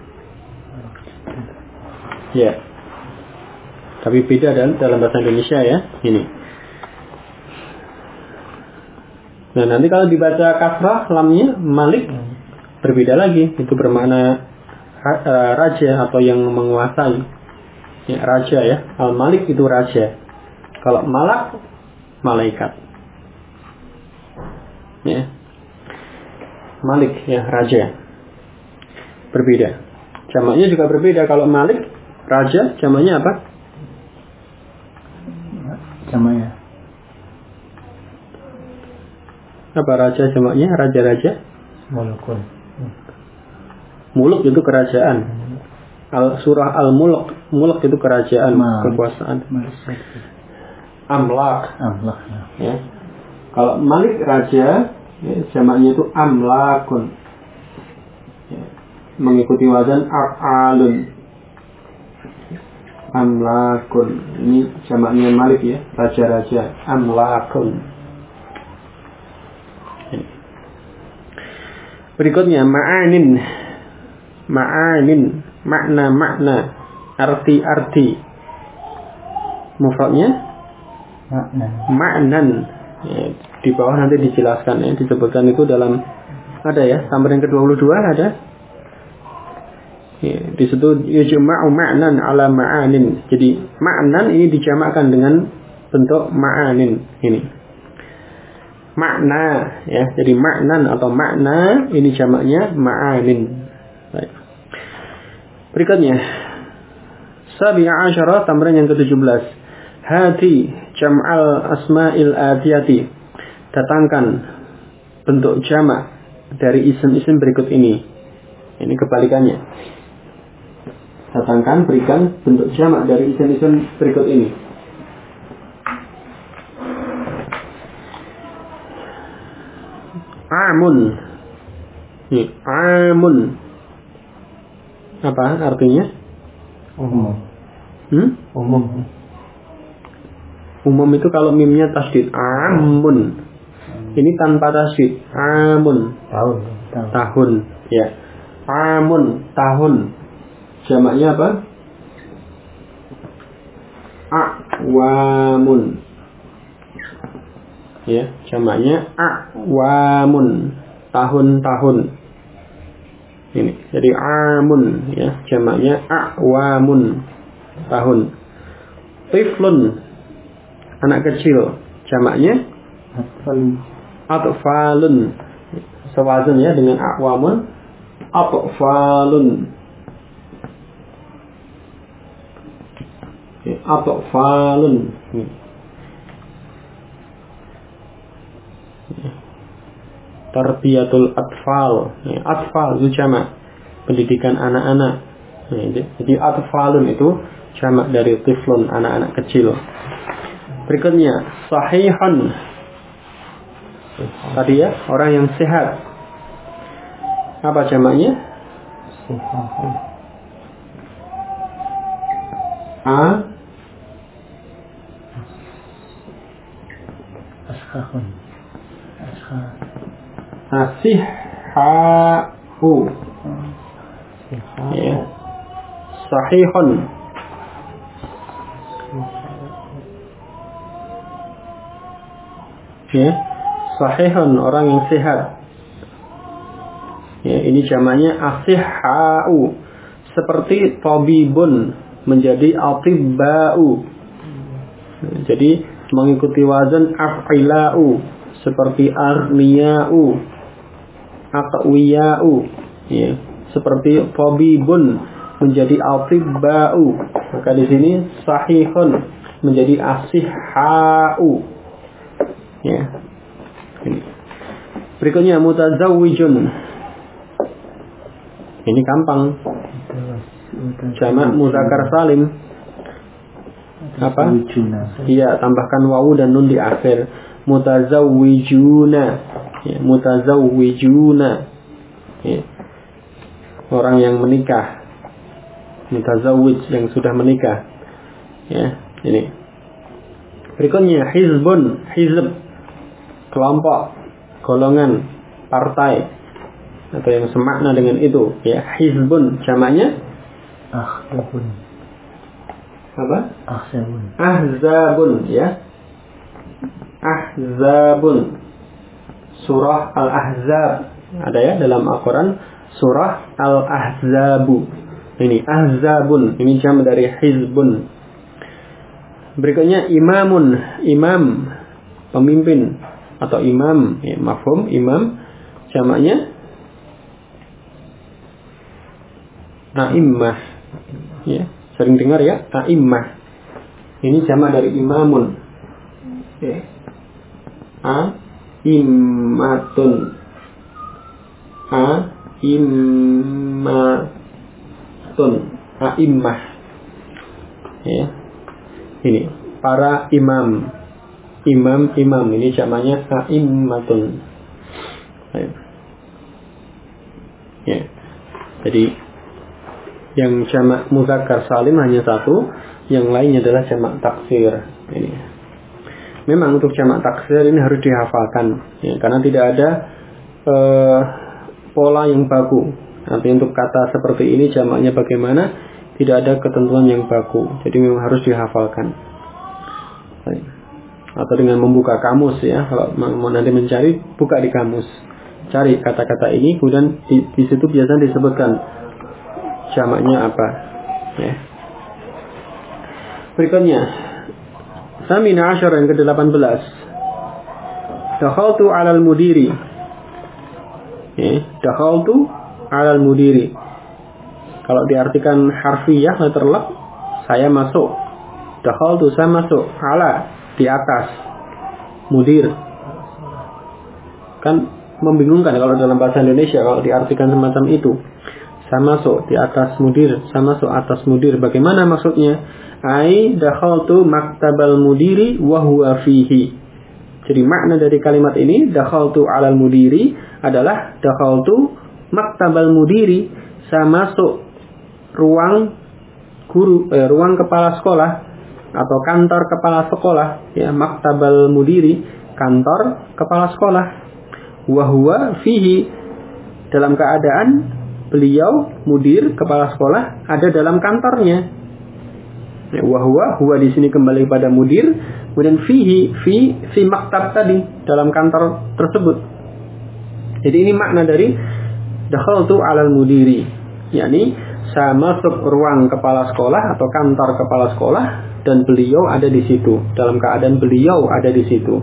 A: Ya. Tapi beda dalam bahasa Indonesia ya. Ini. Nah, nanti kalau dibaca kasrah lamnya malik berbeda lagi. Itu bermakna raja atau yang menguasai. Ya, raja ya. Al-Malik itu raja. Kalau malak malaikat. Ya. Malik ya raja. Berbeda. Jamaknya juga berbeda. Kalau Malik raja, jamaknya apa?
B: Jamaknya
A: apa raja jamaknya? Raja-raja?
B: Mulukun.
A: Muluk itu kerajaan. Surah Al-Mulk. Mulk itu kerajaan, kekuasaan. Amlak. Ya. Kalau Malik raja, ya, jamaknya itu amlakun. Ya. Mengikuti wazan af'alun. Amlakun. Ini jamaknya Malik ya, raja-raja. Amlakun. Ya. Berikutnya ma'anin. Ma'anin, makna-makna, arti-arti. Mufradnya ma'nan. Ya, di bawah nanti dijelaskan ya, disebutkan itu dalam ada ya, tambahan ke-22 ada. Ya, di situ yujma'u ma'nan ala ma'anin. Jadi ma'nan ini dijamakkan dengan bentuk ma'anin ini. Makna ya, jadi ma'nan atau makna ini jamaknya ma'anin. Baik. Berikutnya Sabi'asyara tambahan yang ke-17. Hati jam'al asma'il atiyati. Datangkan bentuk jamak dari isim-isim berikut ini. Ini kebalikannya. Datangkan, berikan bentuk jamak dari isim-isim berikut ini. Amun. Amun. Apa artinya?
B: Umum.
A: Umum. Umum itu kalau mimnya tasdid. Amun. Ini tanpa tasdid. Amun. Tahun. Ya. Amun. Tahun. Jamaknya apa? Awamun. Ya. Jamaknya awamun. Tahun-tahun. Ini jadi amun ya, jamaknya awamun, tahun. Tiflun, anak kecil, jamaknya atfalun. Sewazan ya dengan awamun, atfalun. Ya, atfalun. Tarbiyatul atfal. Ya, atfal itu jamak pendidikan anak-anak. Ya, jadi atfalun itu jamak dari tiflun, anak-anak kecil. Berikutnya sahihun. Tadi ya, orang yang sehat. Apa jamaknya? Asihha'u. Ya. Sahihun. Ya. Sahihun, orang yang sehat. Ya, ini jamaknya asihha'u. Seperti tabibun menjadi atibba'u. Jadi mengikuti wazan af'ila'u. Seperti arniya'u, aqwiya'u, ya. Seperti tabibun menjadi atibba'u. Maka di sini sahihun menjadi asihha'u. Ya. Ini. Berikutnya mutazawwijun. Ini gampang. Jamak muzakkar salim. Apa? Iya, tambahkan wawu dan nun di akhir. Mutazawwijuna. Ya, mutazawwijuna. Ya. Orang yang menikah. Mutazawwij yang sudah menikah. Ya, ini. Berikutnya hizbun, hizb. Kelompok, golongan, partai atau yang semakna dengan itu, ya. Hizbun jamaknya
B: ahzabun.
A: Apa?
B: Ahzabun.
A: Ahzabun, ya. Ahzabun. Surah Al-Ahzab ada ya dalam Al-Quran, surah Al-Ahzabu. Ini ahzabun, ini jam dari hizbun. Berikutnya imamun, imam, pemimpin atau imam, ya, mafhum imam jamaknya a'immah, ya, sering dengar ya, a'immah. Ini jamak dari imamun, ya. A'immatun, a'immatun, a'immah, ya. Ini para imam, imam ini jamaknya a'immatun. Ya. Jadi yang jamak muzakkar salim hanya satu, yang lainnya adalah jamak taksir. Ini. Memang untuk jamak taksir ini harus dihafalkan, ya, karena tidak ada pola yang baku. Nanti untuk kata seperti ini jamaknya bagaimana? Tidak ada ketentuan yang baku. Jadi memang harus dihafalkan. Atau dengan membuka kamus, ya. Kalau mau nanti mencari, buka di kamus. Cari kata-kata ini, kemudian di situ biasanya disebutkan jamaknya apa. Ya. Berikutnya, Samina Asyar yang ke-18. Dakhaltu 'alal mudiri. Ya, dakhaltu 'alal mudiri. Kalau diartikan harfiah letter lam, saya masuk. Dakhaltu, saya masuk. Ala, di atas. Mudir. Kan membingungkan kalau dalam bahasa Indonesia kalau diartikan semacam itu. Saya masuk di atas mudir, saya masuk atas mudir. Bagaimana maksudnya? Ai dakhaltu maktabal mudiri wa huwa fihi. Jadi makna dari kalimat ini dakhaltu 'alal mudiri adalah dakhaltu maktabal mudiri, saya masuk ruang guru, ruang kepala sekolah atau kantor kepala sekolah, ya, maktabal mudiri, kantor kepala sekolah. Wa huwa fihi, dalam keadaan beliau mudir kepala sekolah ada dalam kantornya. Ya, wa huwa di sini kembali pada mudir, kemudian fihi fi maktab tadi, dalam kantor tersebut. Jadi ini makna dari dakhaltu 'alal mudiri, yakni saya masuk ruang kepala sekolah atau kantor kepala sekolah dan beliau ada di situ, dalam keadaan beliau ada di situ.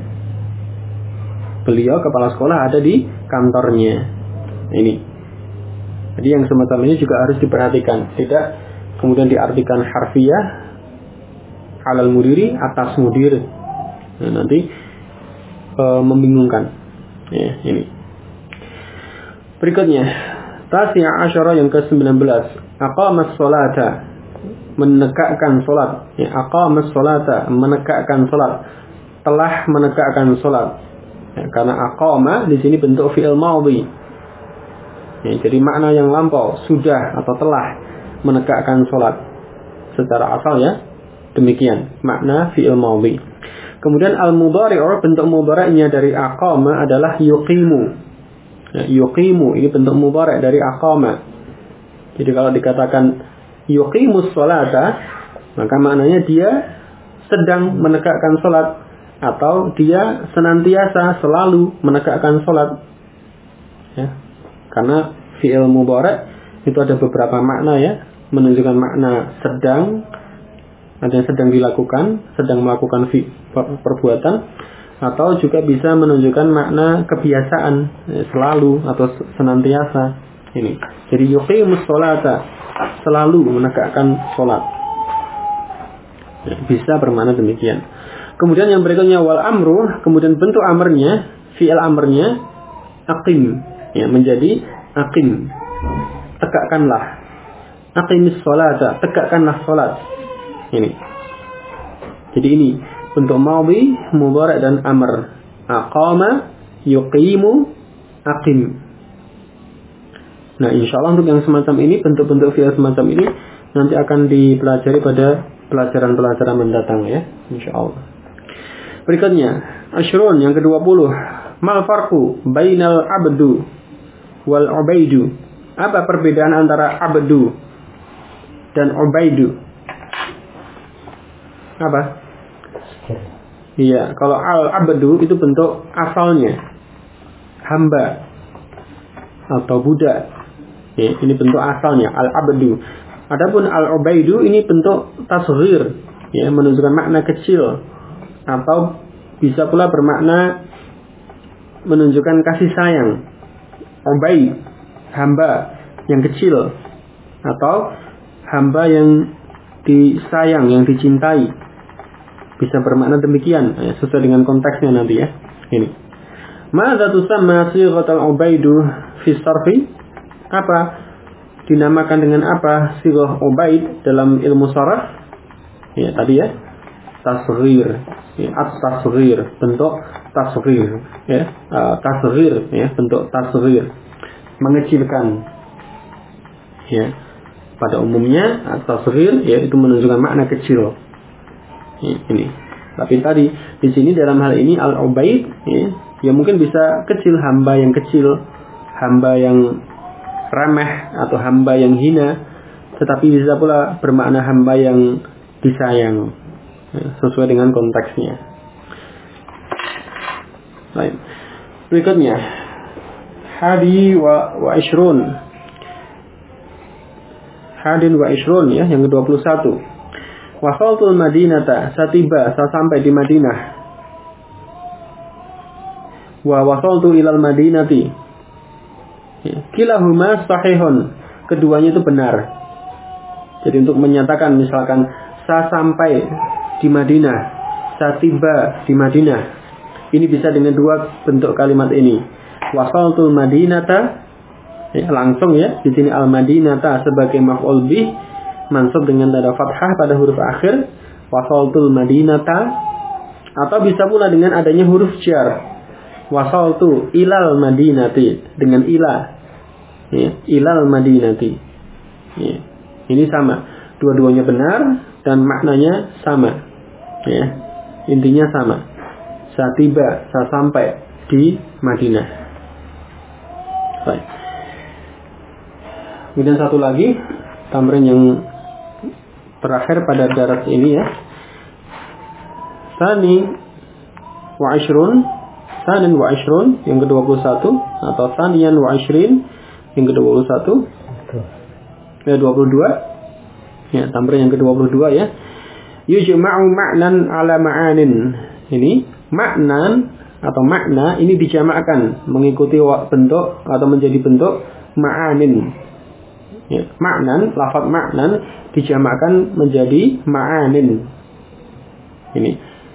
A: Beliau kepala sekolah ada di kantornya. Ini. Jadi yang semacam ini juga harus diperhatikan, tidak kemudian diartikan harfiah 'alal mudiri, atas mudir. Nah, nanti membingungkan. Ya, ini. Berikutnya, Tasi'a asyara yang ke-19. Aqamas sholata, menegakkan salat. Ya, aqamas sholata, menegakkan salat. Telah menegakkan salat. Ya, karena aqama di sini bentuk fi'il madhi. Ya, jadi makna yang lampau, sudah atau telah menegakkan salat. Secara asal, ya, demikian makna fi'il madhi. Kemudian al-mudhari', bentuk mudhari'nya dari aqama adalah yuqimu. Ya, yuqimu ini bentuk mudhari' dari aqama. Jadi kalau dikatakan yuqimus sholata, maka maknanya dia sedang menegakkan salat atau dia senantiasa selalu menegakkan salat. Ya. Karena fi'il mudhari' itu ada beberapa makna, ya, menunjukkan makna sedang, ada yang sedang dilakukan, sedang melakukan perbuatan, atau juga bisa menunjukkan makna kebiasaan, selalu atau senantiasa. Ini. Jadi yuqimus sholata, selalu menegakkan salat. Ya, bisa bermakna demikian. Kemudian yang berikutnya wal amru, kemudian bentuk amrnya, fi'il amrnya aqim, ya, menjadi aqim. tegakkanlah. Aqimis sholata, tegakkanlah salat. Ini. Jadi ini bentuk madhi, mudhari' dan amr. Aqama, yuqimu, aqim. Nah, insyaallah untuk yang semacam ini, bentuk-bentuk fi'il semacam ini nanti akan dipelajari pada pelajaran-pelajaran mendatang ya, insyaallah. Berikutnya, asyrun yang ke-20. Mal farqu bainal abdu wal ubaidu. Apa perbedaan antara abdu dan ubaidu? Apa? Iya, kalau al-abdu itu bentuk asalnya hamba atau budak. Ya, ini bentuk asalnya al-abdu. Adapun al-ubaidu ini bentuk tasghir, ya, menunjukkan makna kecil atau bisa pula bermakna menunjukkan kasih sayang. Ubaid, hamba yang kecil atau hamba yang disayang, yang dicintai. Bisa bermakna demikian, sesuai dengan konteksnya nanti ya. Ini. Madza tusamma sighatul ubaidu fi sarfi? Apa dinamakan dengan apa sighah ubaid dalam ilmu sharaf? Ya, tadi ya. Tasghir, ya, at-tasghir, bentuk tasghir, ya. Tasghir, ya, bentuk tasghir. Mengecilkan. Ya. Pada umumnya at-tasghir ya itu menunjukkan makna kecil. Ini. Tapi tadi di sini dalam hal ini al-ubaid ya mungkin bisa kecil, hamba yang kecil, hamba yang remeh atau hamba yang hina, tetapi bisa pula bermakna hamba yang disayang ya, sesuai dengan konteksnya. Baik. Berikutnya hadi wa ishrun. Hadin wa ishrun ya yang ke-21. Wasaltul Madinata, saya tiba, saya sampai di Madinah. Wa wasaltu ilal Madinati. Kilahuma sahihun, keduanya itu benar. Jadi untuk menyatakan misalkan saya sampai di Madinah, saya tiba di Madinah, ini bisa dengan dua bentuk kalimat ini. Wasaltul Madinata, langsung ya, di sini al Madinata sebagai maf'ul bih, mansub dengan tanda fathah pada huruf akhir, wasaltul madinata, atau bisa pula dengan adanya huruf jar, wasaltu ilal madinati dengan ila, ya, ilal madinati. Ya. Ini sama, dua-duanya benar dan maknanya sama, ya, intinya sama. Saya tiba, saya sampai di Madinah. Baik. Kemudian satu lagi tamrin yang terakhir pada daras ini ya. Sanin wa ishrun yang ke-21 atau saniyan wa ishrin yang ke-21. Ya 22. Ya, tamrin yang ke-22 ya. Yujma'u ma'nan ala ma'anin. Ini maknan atau makna ini dijamakkan mengikuti bentuk atau menjadi bentuk ma'anin. Ya, maknan, lafaz maknan dijamakkan menjadi ma'anin. Ini.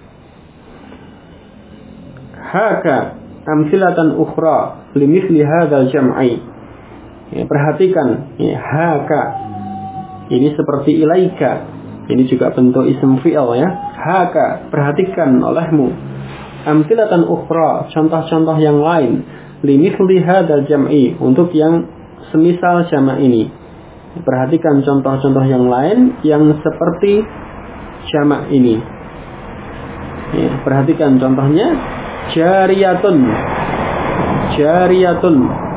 A: Haka amsilatan ukhra limithli hadzal jam'i. Ya, perhatikan, ya, haka. Ini seperti ilaika. Ini juga bentuk ism fi'il ya. Haka, perhatikan olehmu. Amsilatan ukhra, contoh-contoh yang lain. Limithli hadzal jam'i, untuk yang semisal jamak ini. Perhatikan contoh-contoh yang lain yang seperti jamak ini. Ya, perhatikan contohnya jariyatun. Jariyatun.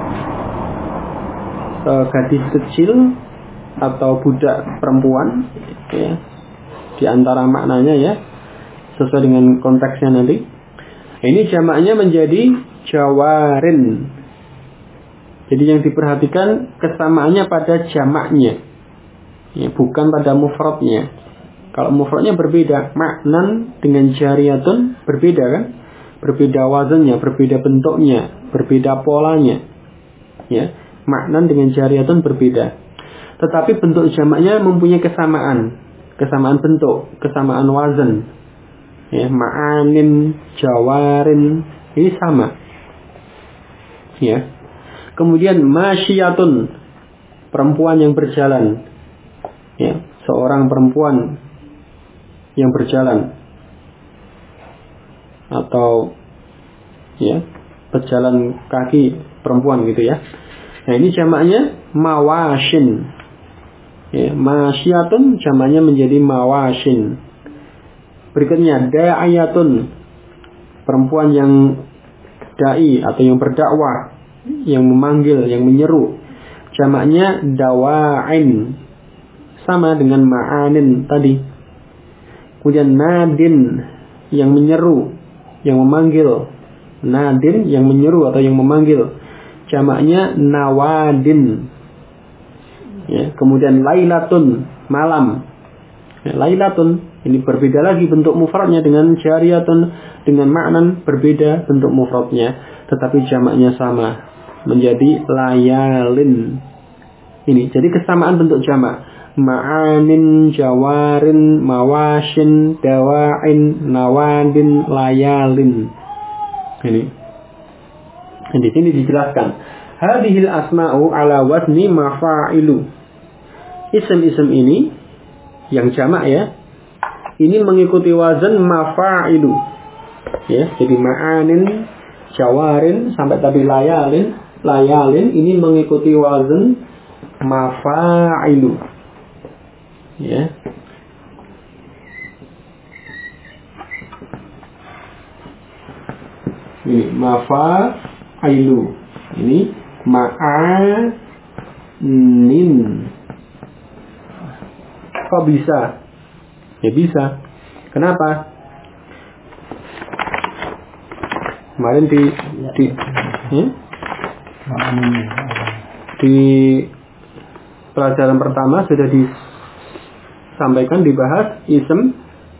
A: Gadis kecil atau budak perempuan ya. Di antara maknanya ya sesuai dengan konteksnya nanti. Ini jamaknya menjadi jawarin. Jadi yang diperhatikan kesamaannya pada jamaknya, ya, bukan pada mufradnya. Kalau mufradnya berbeda, maknan dengan jariyatun berbeda kan? Berbeda wazannya, berbeda bentuknya, berbeda polanya. Ya, maknan dengan jariyatun berbeda. Tetapi bentuk jamaknya mempunyai kesamaan bentuk, kesamaan wazan. Ya, ma'anin, jawarin, ini sama. Ya. Kemudian masyiyatun, perempuan yang berjalan, ya, seorang perempuan yang berjalan, atau ya berjalan kaki perempuan gitu ya. Nah ini jamaknya mawashin. Ya, masyatun jamaknya menjadi mawashin. Berikutnya da'ayatun, perempuan yang dai atau yang berdakwah, yang memanggil, yang menyeru. Jamaknya dawa'in, sama dengan ma'anin tadi. Kemudian nadin, yang menyeru, yang memanggil. Nadin yang menyeru atau yang memanggil. Jamaknya nawadin. Ya, kemudian lailatun, malam. Ya, lailatun ini berbeda lagi bentuk mufradnya dengan jariyatun, dengan makna berbeda bentuk mufradnya, tetapi jamaknya sama, menjadi layalin. Ini jadi kesamaan bentuk jamak. Ma'anin, jawarin, mawashin, dawa'in, nawadin, layalin. Ini. Dan di sini dijelaskan, hadhil asma'u ala wazni mafa'ilu. Isim-isim ini yang jamak ya, ini mengikuti wazan mafa'ilu. Ya, jadi ma'anin, jawarin sampai tadi layalin, ini mengikuti wazan mafa'ilu. Ya. Ini mafa'ilu. Ini ma'anin. Kok bisa? Ya bisa. Kenapa? Kemarin di pelajaran pertama sudah disampaikan, dibahas isim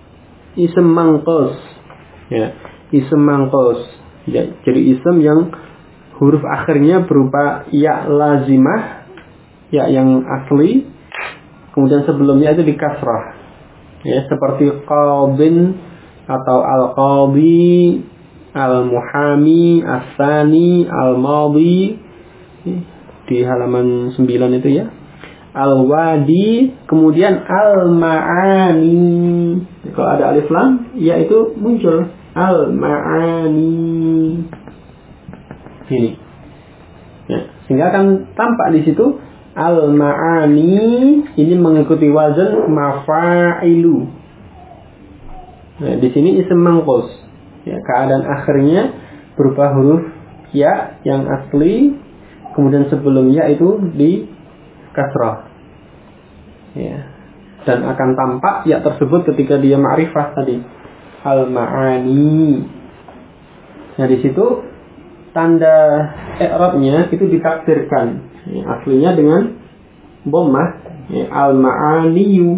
A: mangqus. Ya, isim mangqus. Ya, jadi isim yang huruf akhirnya berupa ya lazimah, ya yang asli, kemudian sebelumnya itu di kasrah. Ya, seperti qadin atau al-qadi, al-muhami, as-sani, al-madi di halaman 9 itu ya. Al-wadi, kemudian al-ma'ani. Kalau ada alif lam, ya itu muncul al-ma'ani. Ini. Ya, sehingga akan tampak di situ al-ma'ani ini mengikuti wazan mafa'ilu. Nah, di sini isim mangqus. Ya, keadaan akhirnya berupa huruf ya yang asli, kemudian sebelumnya itu di kasrah. Ya. Dan akan tampak ya tersebut ketika dia ma'rifah tadi. Al-ma'ani. Nah, di situ tanda i'rabnya itu ditakdirkan. Ya, aslinya dengan dhammah, ya, al-ma'aniyu.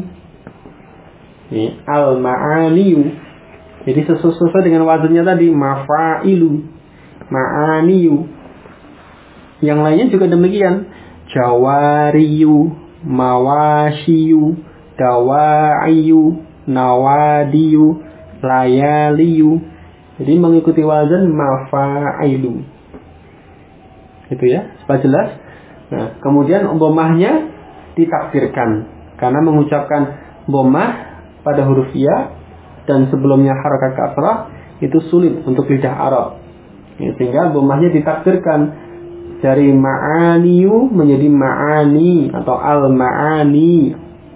A: Ya, al-ma'aniyu. Jadi sesuai dengan wazannya tadi, mafa'ilu, ma'aniyu. Yang lainnya juga demikian. Jawariyu, mawashiyu, dawa'iyu, nawadiyu, layaliyu. Jadi mengikuti wazan mafa'ilu. Itu ya, supaya jelas. Nah, kemudian dhammahnya ditakdirkan karena mengucapkan dhammah pada huruf ya dan sebelumnya harakat kasrah itu sulit untuk lidah Arab. Ya, sehingga dhammahnya ditakdirkan dari ma'aniyu menjadi ma'ani atau al-ma'ani.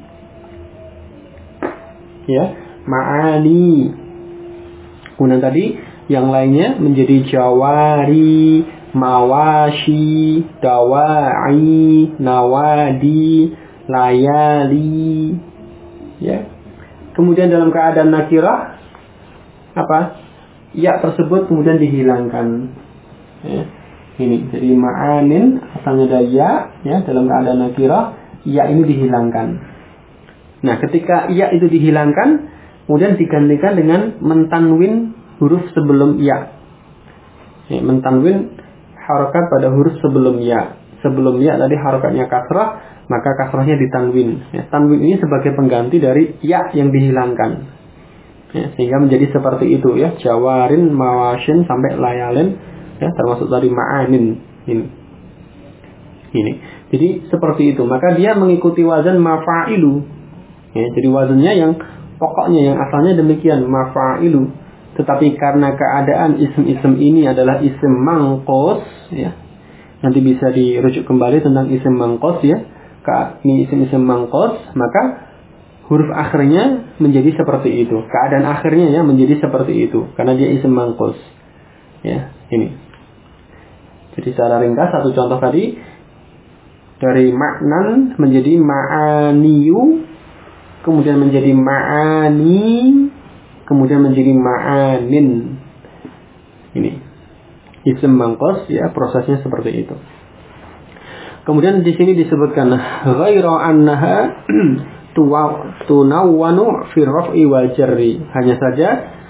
A: Ya, ma'ani. Kemudian tadi yang lainnya menjadi jawari, mawashi, dawa'i, nawadi, layali. Ya. Kemudian dalam keadaan nakirah apa? Ya tersebut kemudian dihilangkan. Ya. Ini jadi ma'anin asalnya dari ya dalam keadaan nakirah, ya ini dihilangkan. Nah, ketika ya itu dihilangkan, kemudian digantikan dengan mentanwin huruf sebelum ya. Ya, mentanwin harakat pada huruf sebelum ya. Sebelum ya tadi harakatnya kasrah, maka kasrahnya ditanwin. Ya, tanwin ini sebagai pengganti dari ya yang dihilangkan. Ya, sehingga menjadi seperti itu ya, jawarin, mawashin sampai layalin, ya termasuk tadi ma'anin ini. Jadi seperti itu. Maka dia mengikuti wazan mafa'ilu. Ya, jadi wazannya yang pokoknya yang asalnya demikian mafa'ilu. Tetapi karena keadaan isim-isim ini adalah isim mangkos, ya, nanti bisa dirujuk kembali tentang isim mangkos, ya. Ini isim-isim mangkos, maka huruf akhirnya menjadi seperti itu. Keadaan akhirnya ya menjadi seperti itu karena dia isim mangkos. Ya, ini. Jadi secara ringkas satu contoh tadi dari ma'nan menjadi ma'aniyu, kemudian menjadi ma'ani, kemudian menjadi ma'anin. Ini isim mangkos ya, prosesnya seperti itu. Kemudian di sini disebutkan ghaira annaha tunawwanu fi raf'i wal jarri. Hanya saja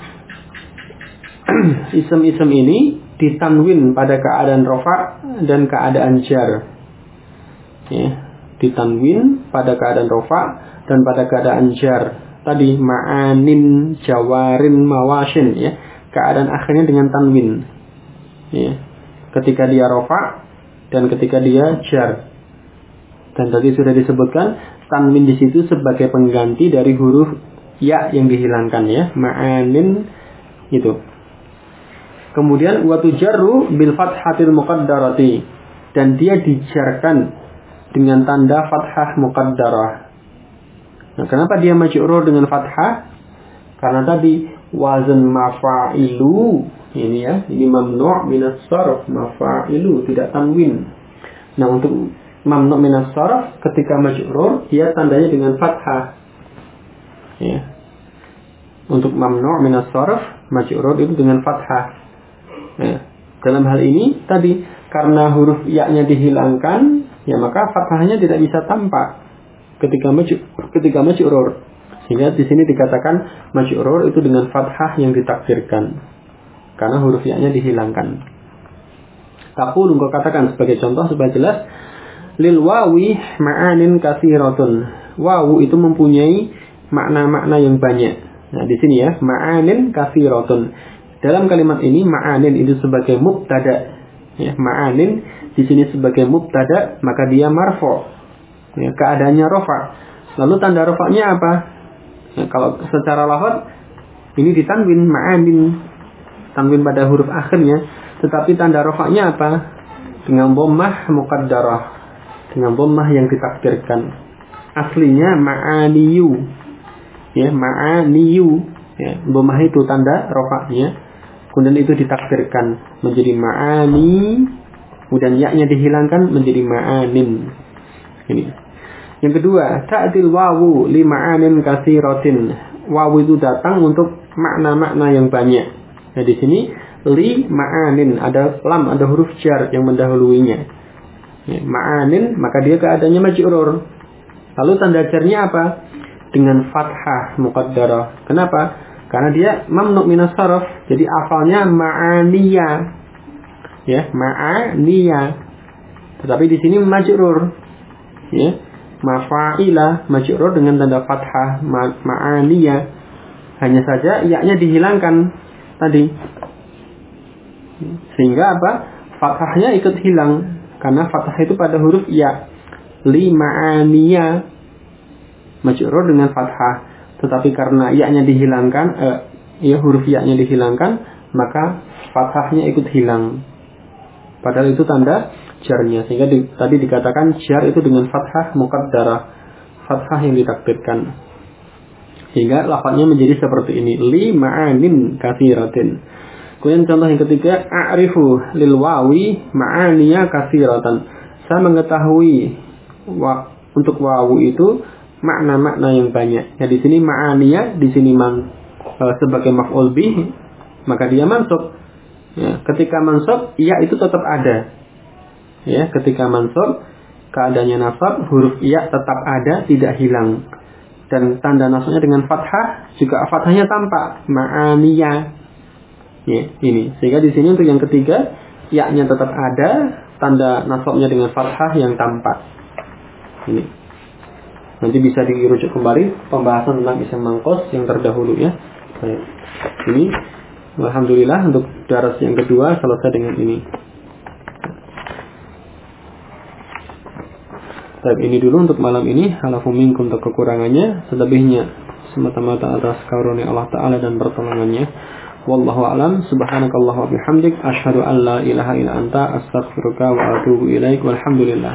A: isim-isim ini ditanwin pada keadaan rafa dan keadaan jar. Ya, ditanwin pada keadaan rafa dan pada keadaan jar. Tadi ma'anin, jawarin, mawashin, ya. Keadaan akhirnya dengan tanwin. Ya. Ketika dia rafa dan ketika dia jar. Dan tadi sudah disebutkan tanwin di situ sebagai pengganti dari huruf ya yang dihilangkan, ya, ma'anin itu. Kemudian wa tujarru bil fathatil muqaddarati, dan dia dijarkan dengan tanda fathah muqaddarah. Nah, kenapa dia majrur dengan fathah? Karena tadi wazan mafa'ilu ini, ya, ini mamnu' minas sarf, mafa'ilu tidak tanwin. Nah, untuk mamnu' minas sarf ketika majrur dia tandanya dengan fathah. Ya. Untuk mamnu' minas sarf majrur itu dengan fathah. Ya. Dalam hal ini tadi karena huruf ya-nya dihilangkan, ya maka fathahnya tidak bisa tampak ketika majrur. Sehingga di sini dikatakan majrur itu dengan fathah yang ditakdirkan karena huruf ya-nya dihilangkan. Taqulu, engkau katakan sebagai contoh supaya jelas, lil wawi ma'anin katsiratun. Wawu itu mempunyai makna-makna yang banyak. Nah, di sini ya, ma'anin katsiratun. Dalam kalimat ini ma'anin itu sebagai mubtada. Ya, ma'anin di sini sebagai mubtada, maka dia marfu'. Ya, keadaannya rafa. Lalu tanda rafa'nya apa? Ya, kalau secara lafaz ini ditanwin ma'anin, tanwin pada huruf akhirnya, tetapi tanda rafa'nya apa? Dengan dhammah muqaddarah, dengan dhammah yang ditakdirkan. Aslinya ma'aniyu. Ya, ma'aniyu. Ya, dhammah itu tanda rafa'nya. Kemudian itu ditakdirkan menjadi ma'ani, kemudian ya-nya dihilangkan menjadi ma'anin. Ini. Yang kedua, ta'til wawu li ma'anin katsiratin. Wawu itu datang untuk makna-makna yang banyak. Nah, di sini li ma'anin, ada lam, ada huruf jar yang mendahuluinya. Ya, ma'anin, maka dia keadaannya majrur. Lalu tanda jarnya apa? Dengan fathah muqaddarah. Kenapa? Karena dia mamnu' minas sarf. Jadi asalnya ma'aniya. Ya, ma'aniya. Tetapi di sini majrur. Ya, mafa'ila majrur dengan tanda fathah ma'aniya. Hanya saja ya-nya dihilangkan tadi. Sehingga apa? Fathahnya ikut hilang karena fathah itu pada huruf ya. Li ma'aniya majrur dengan fathah. Tetapi karena ya-nya dihilangkan, huruf ya-nya dihilangkan, maka fathahnya ikut hilang. Padahal itu tanda jarnya. Sehingga tadi dikatakan jar itu dengan fathah muqaddarah, fathah yang ditakdirkan. Sehingga lafadznya menjadi seperti ini, li ma'anin katsiratin. Kemudian contoh yang ketiga, a'rifu lil wawi ma'aniya katsiratan. Saya mengetahui untuk wawu itu makna-makna yang banyak. Ya, di sini ma'aniya, di sini sebagai maf'ul bih, maka dia mansub. Ya, ketika mansub, ya itu tetap ada. Ya, ketika mansub, keadaannya nasab, huruf ya tetap ada, tidak hilang. Dan tanda nasabnya dengan fathah, juga fathahnya tampak, ma'aniya. Ya, ini. Sehingga di sini untuk yang ketiga, ya-nya tetap ada, tanda nasabnya dengan fathah yang tampak. Ini. Nanti bisa dirujuk kembali pembahasan tentang isim mangkos yang terdahulu, ya. Baik. Ini alhamdulillah untuk daras yang kedua selesai dengan ini. Tapi ini dulu untuk malam ini. Halafu minkum untuk kekurangannya, selebihnya semata-mata atas karunia Allah Ta'ala dan pertolongannya. Wallahu a'lam. Subhanakallah wa bihamdik, asyhadu an la ilaha illa anta, astaghfiruka wa atubu ilaik. Walhamdulillah.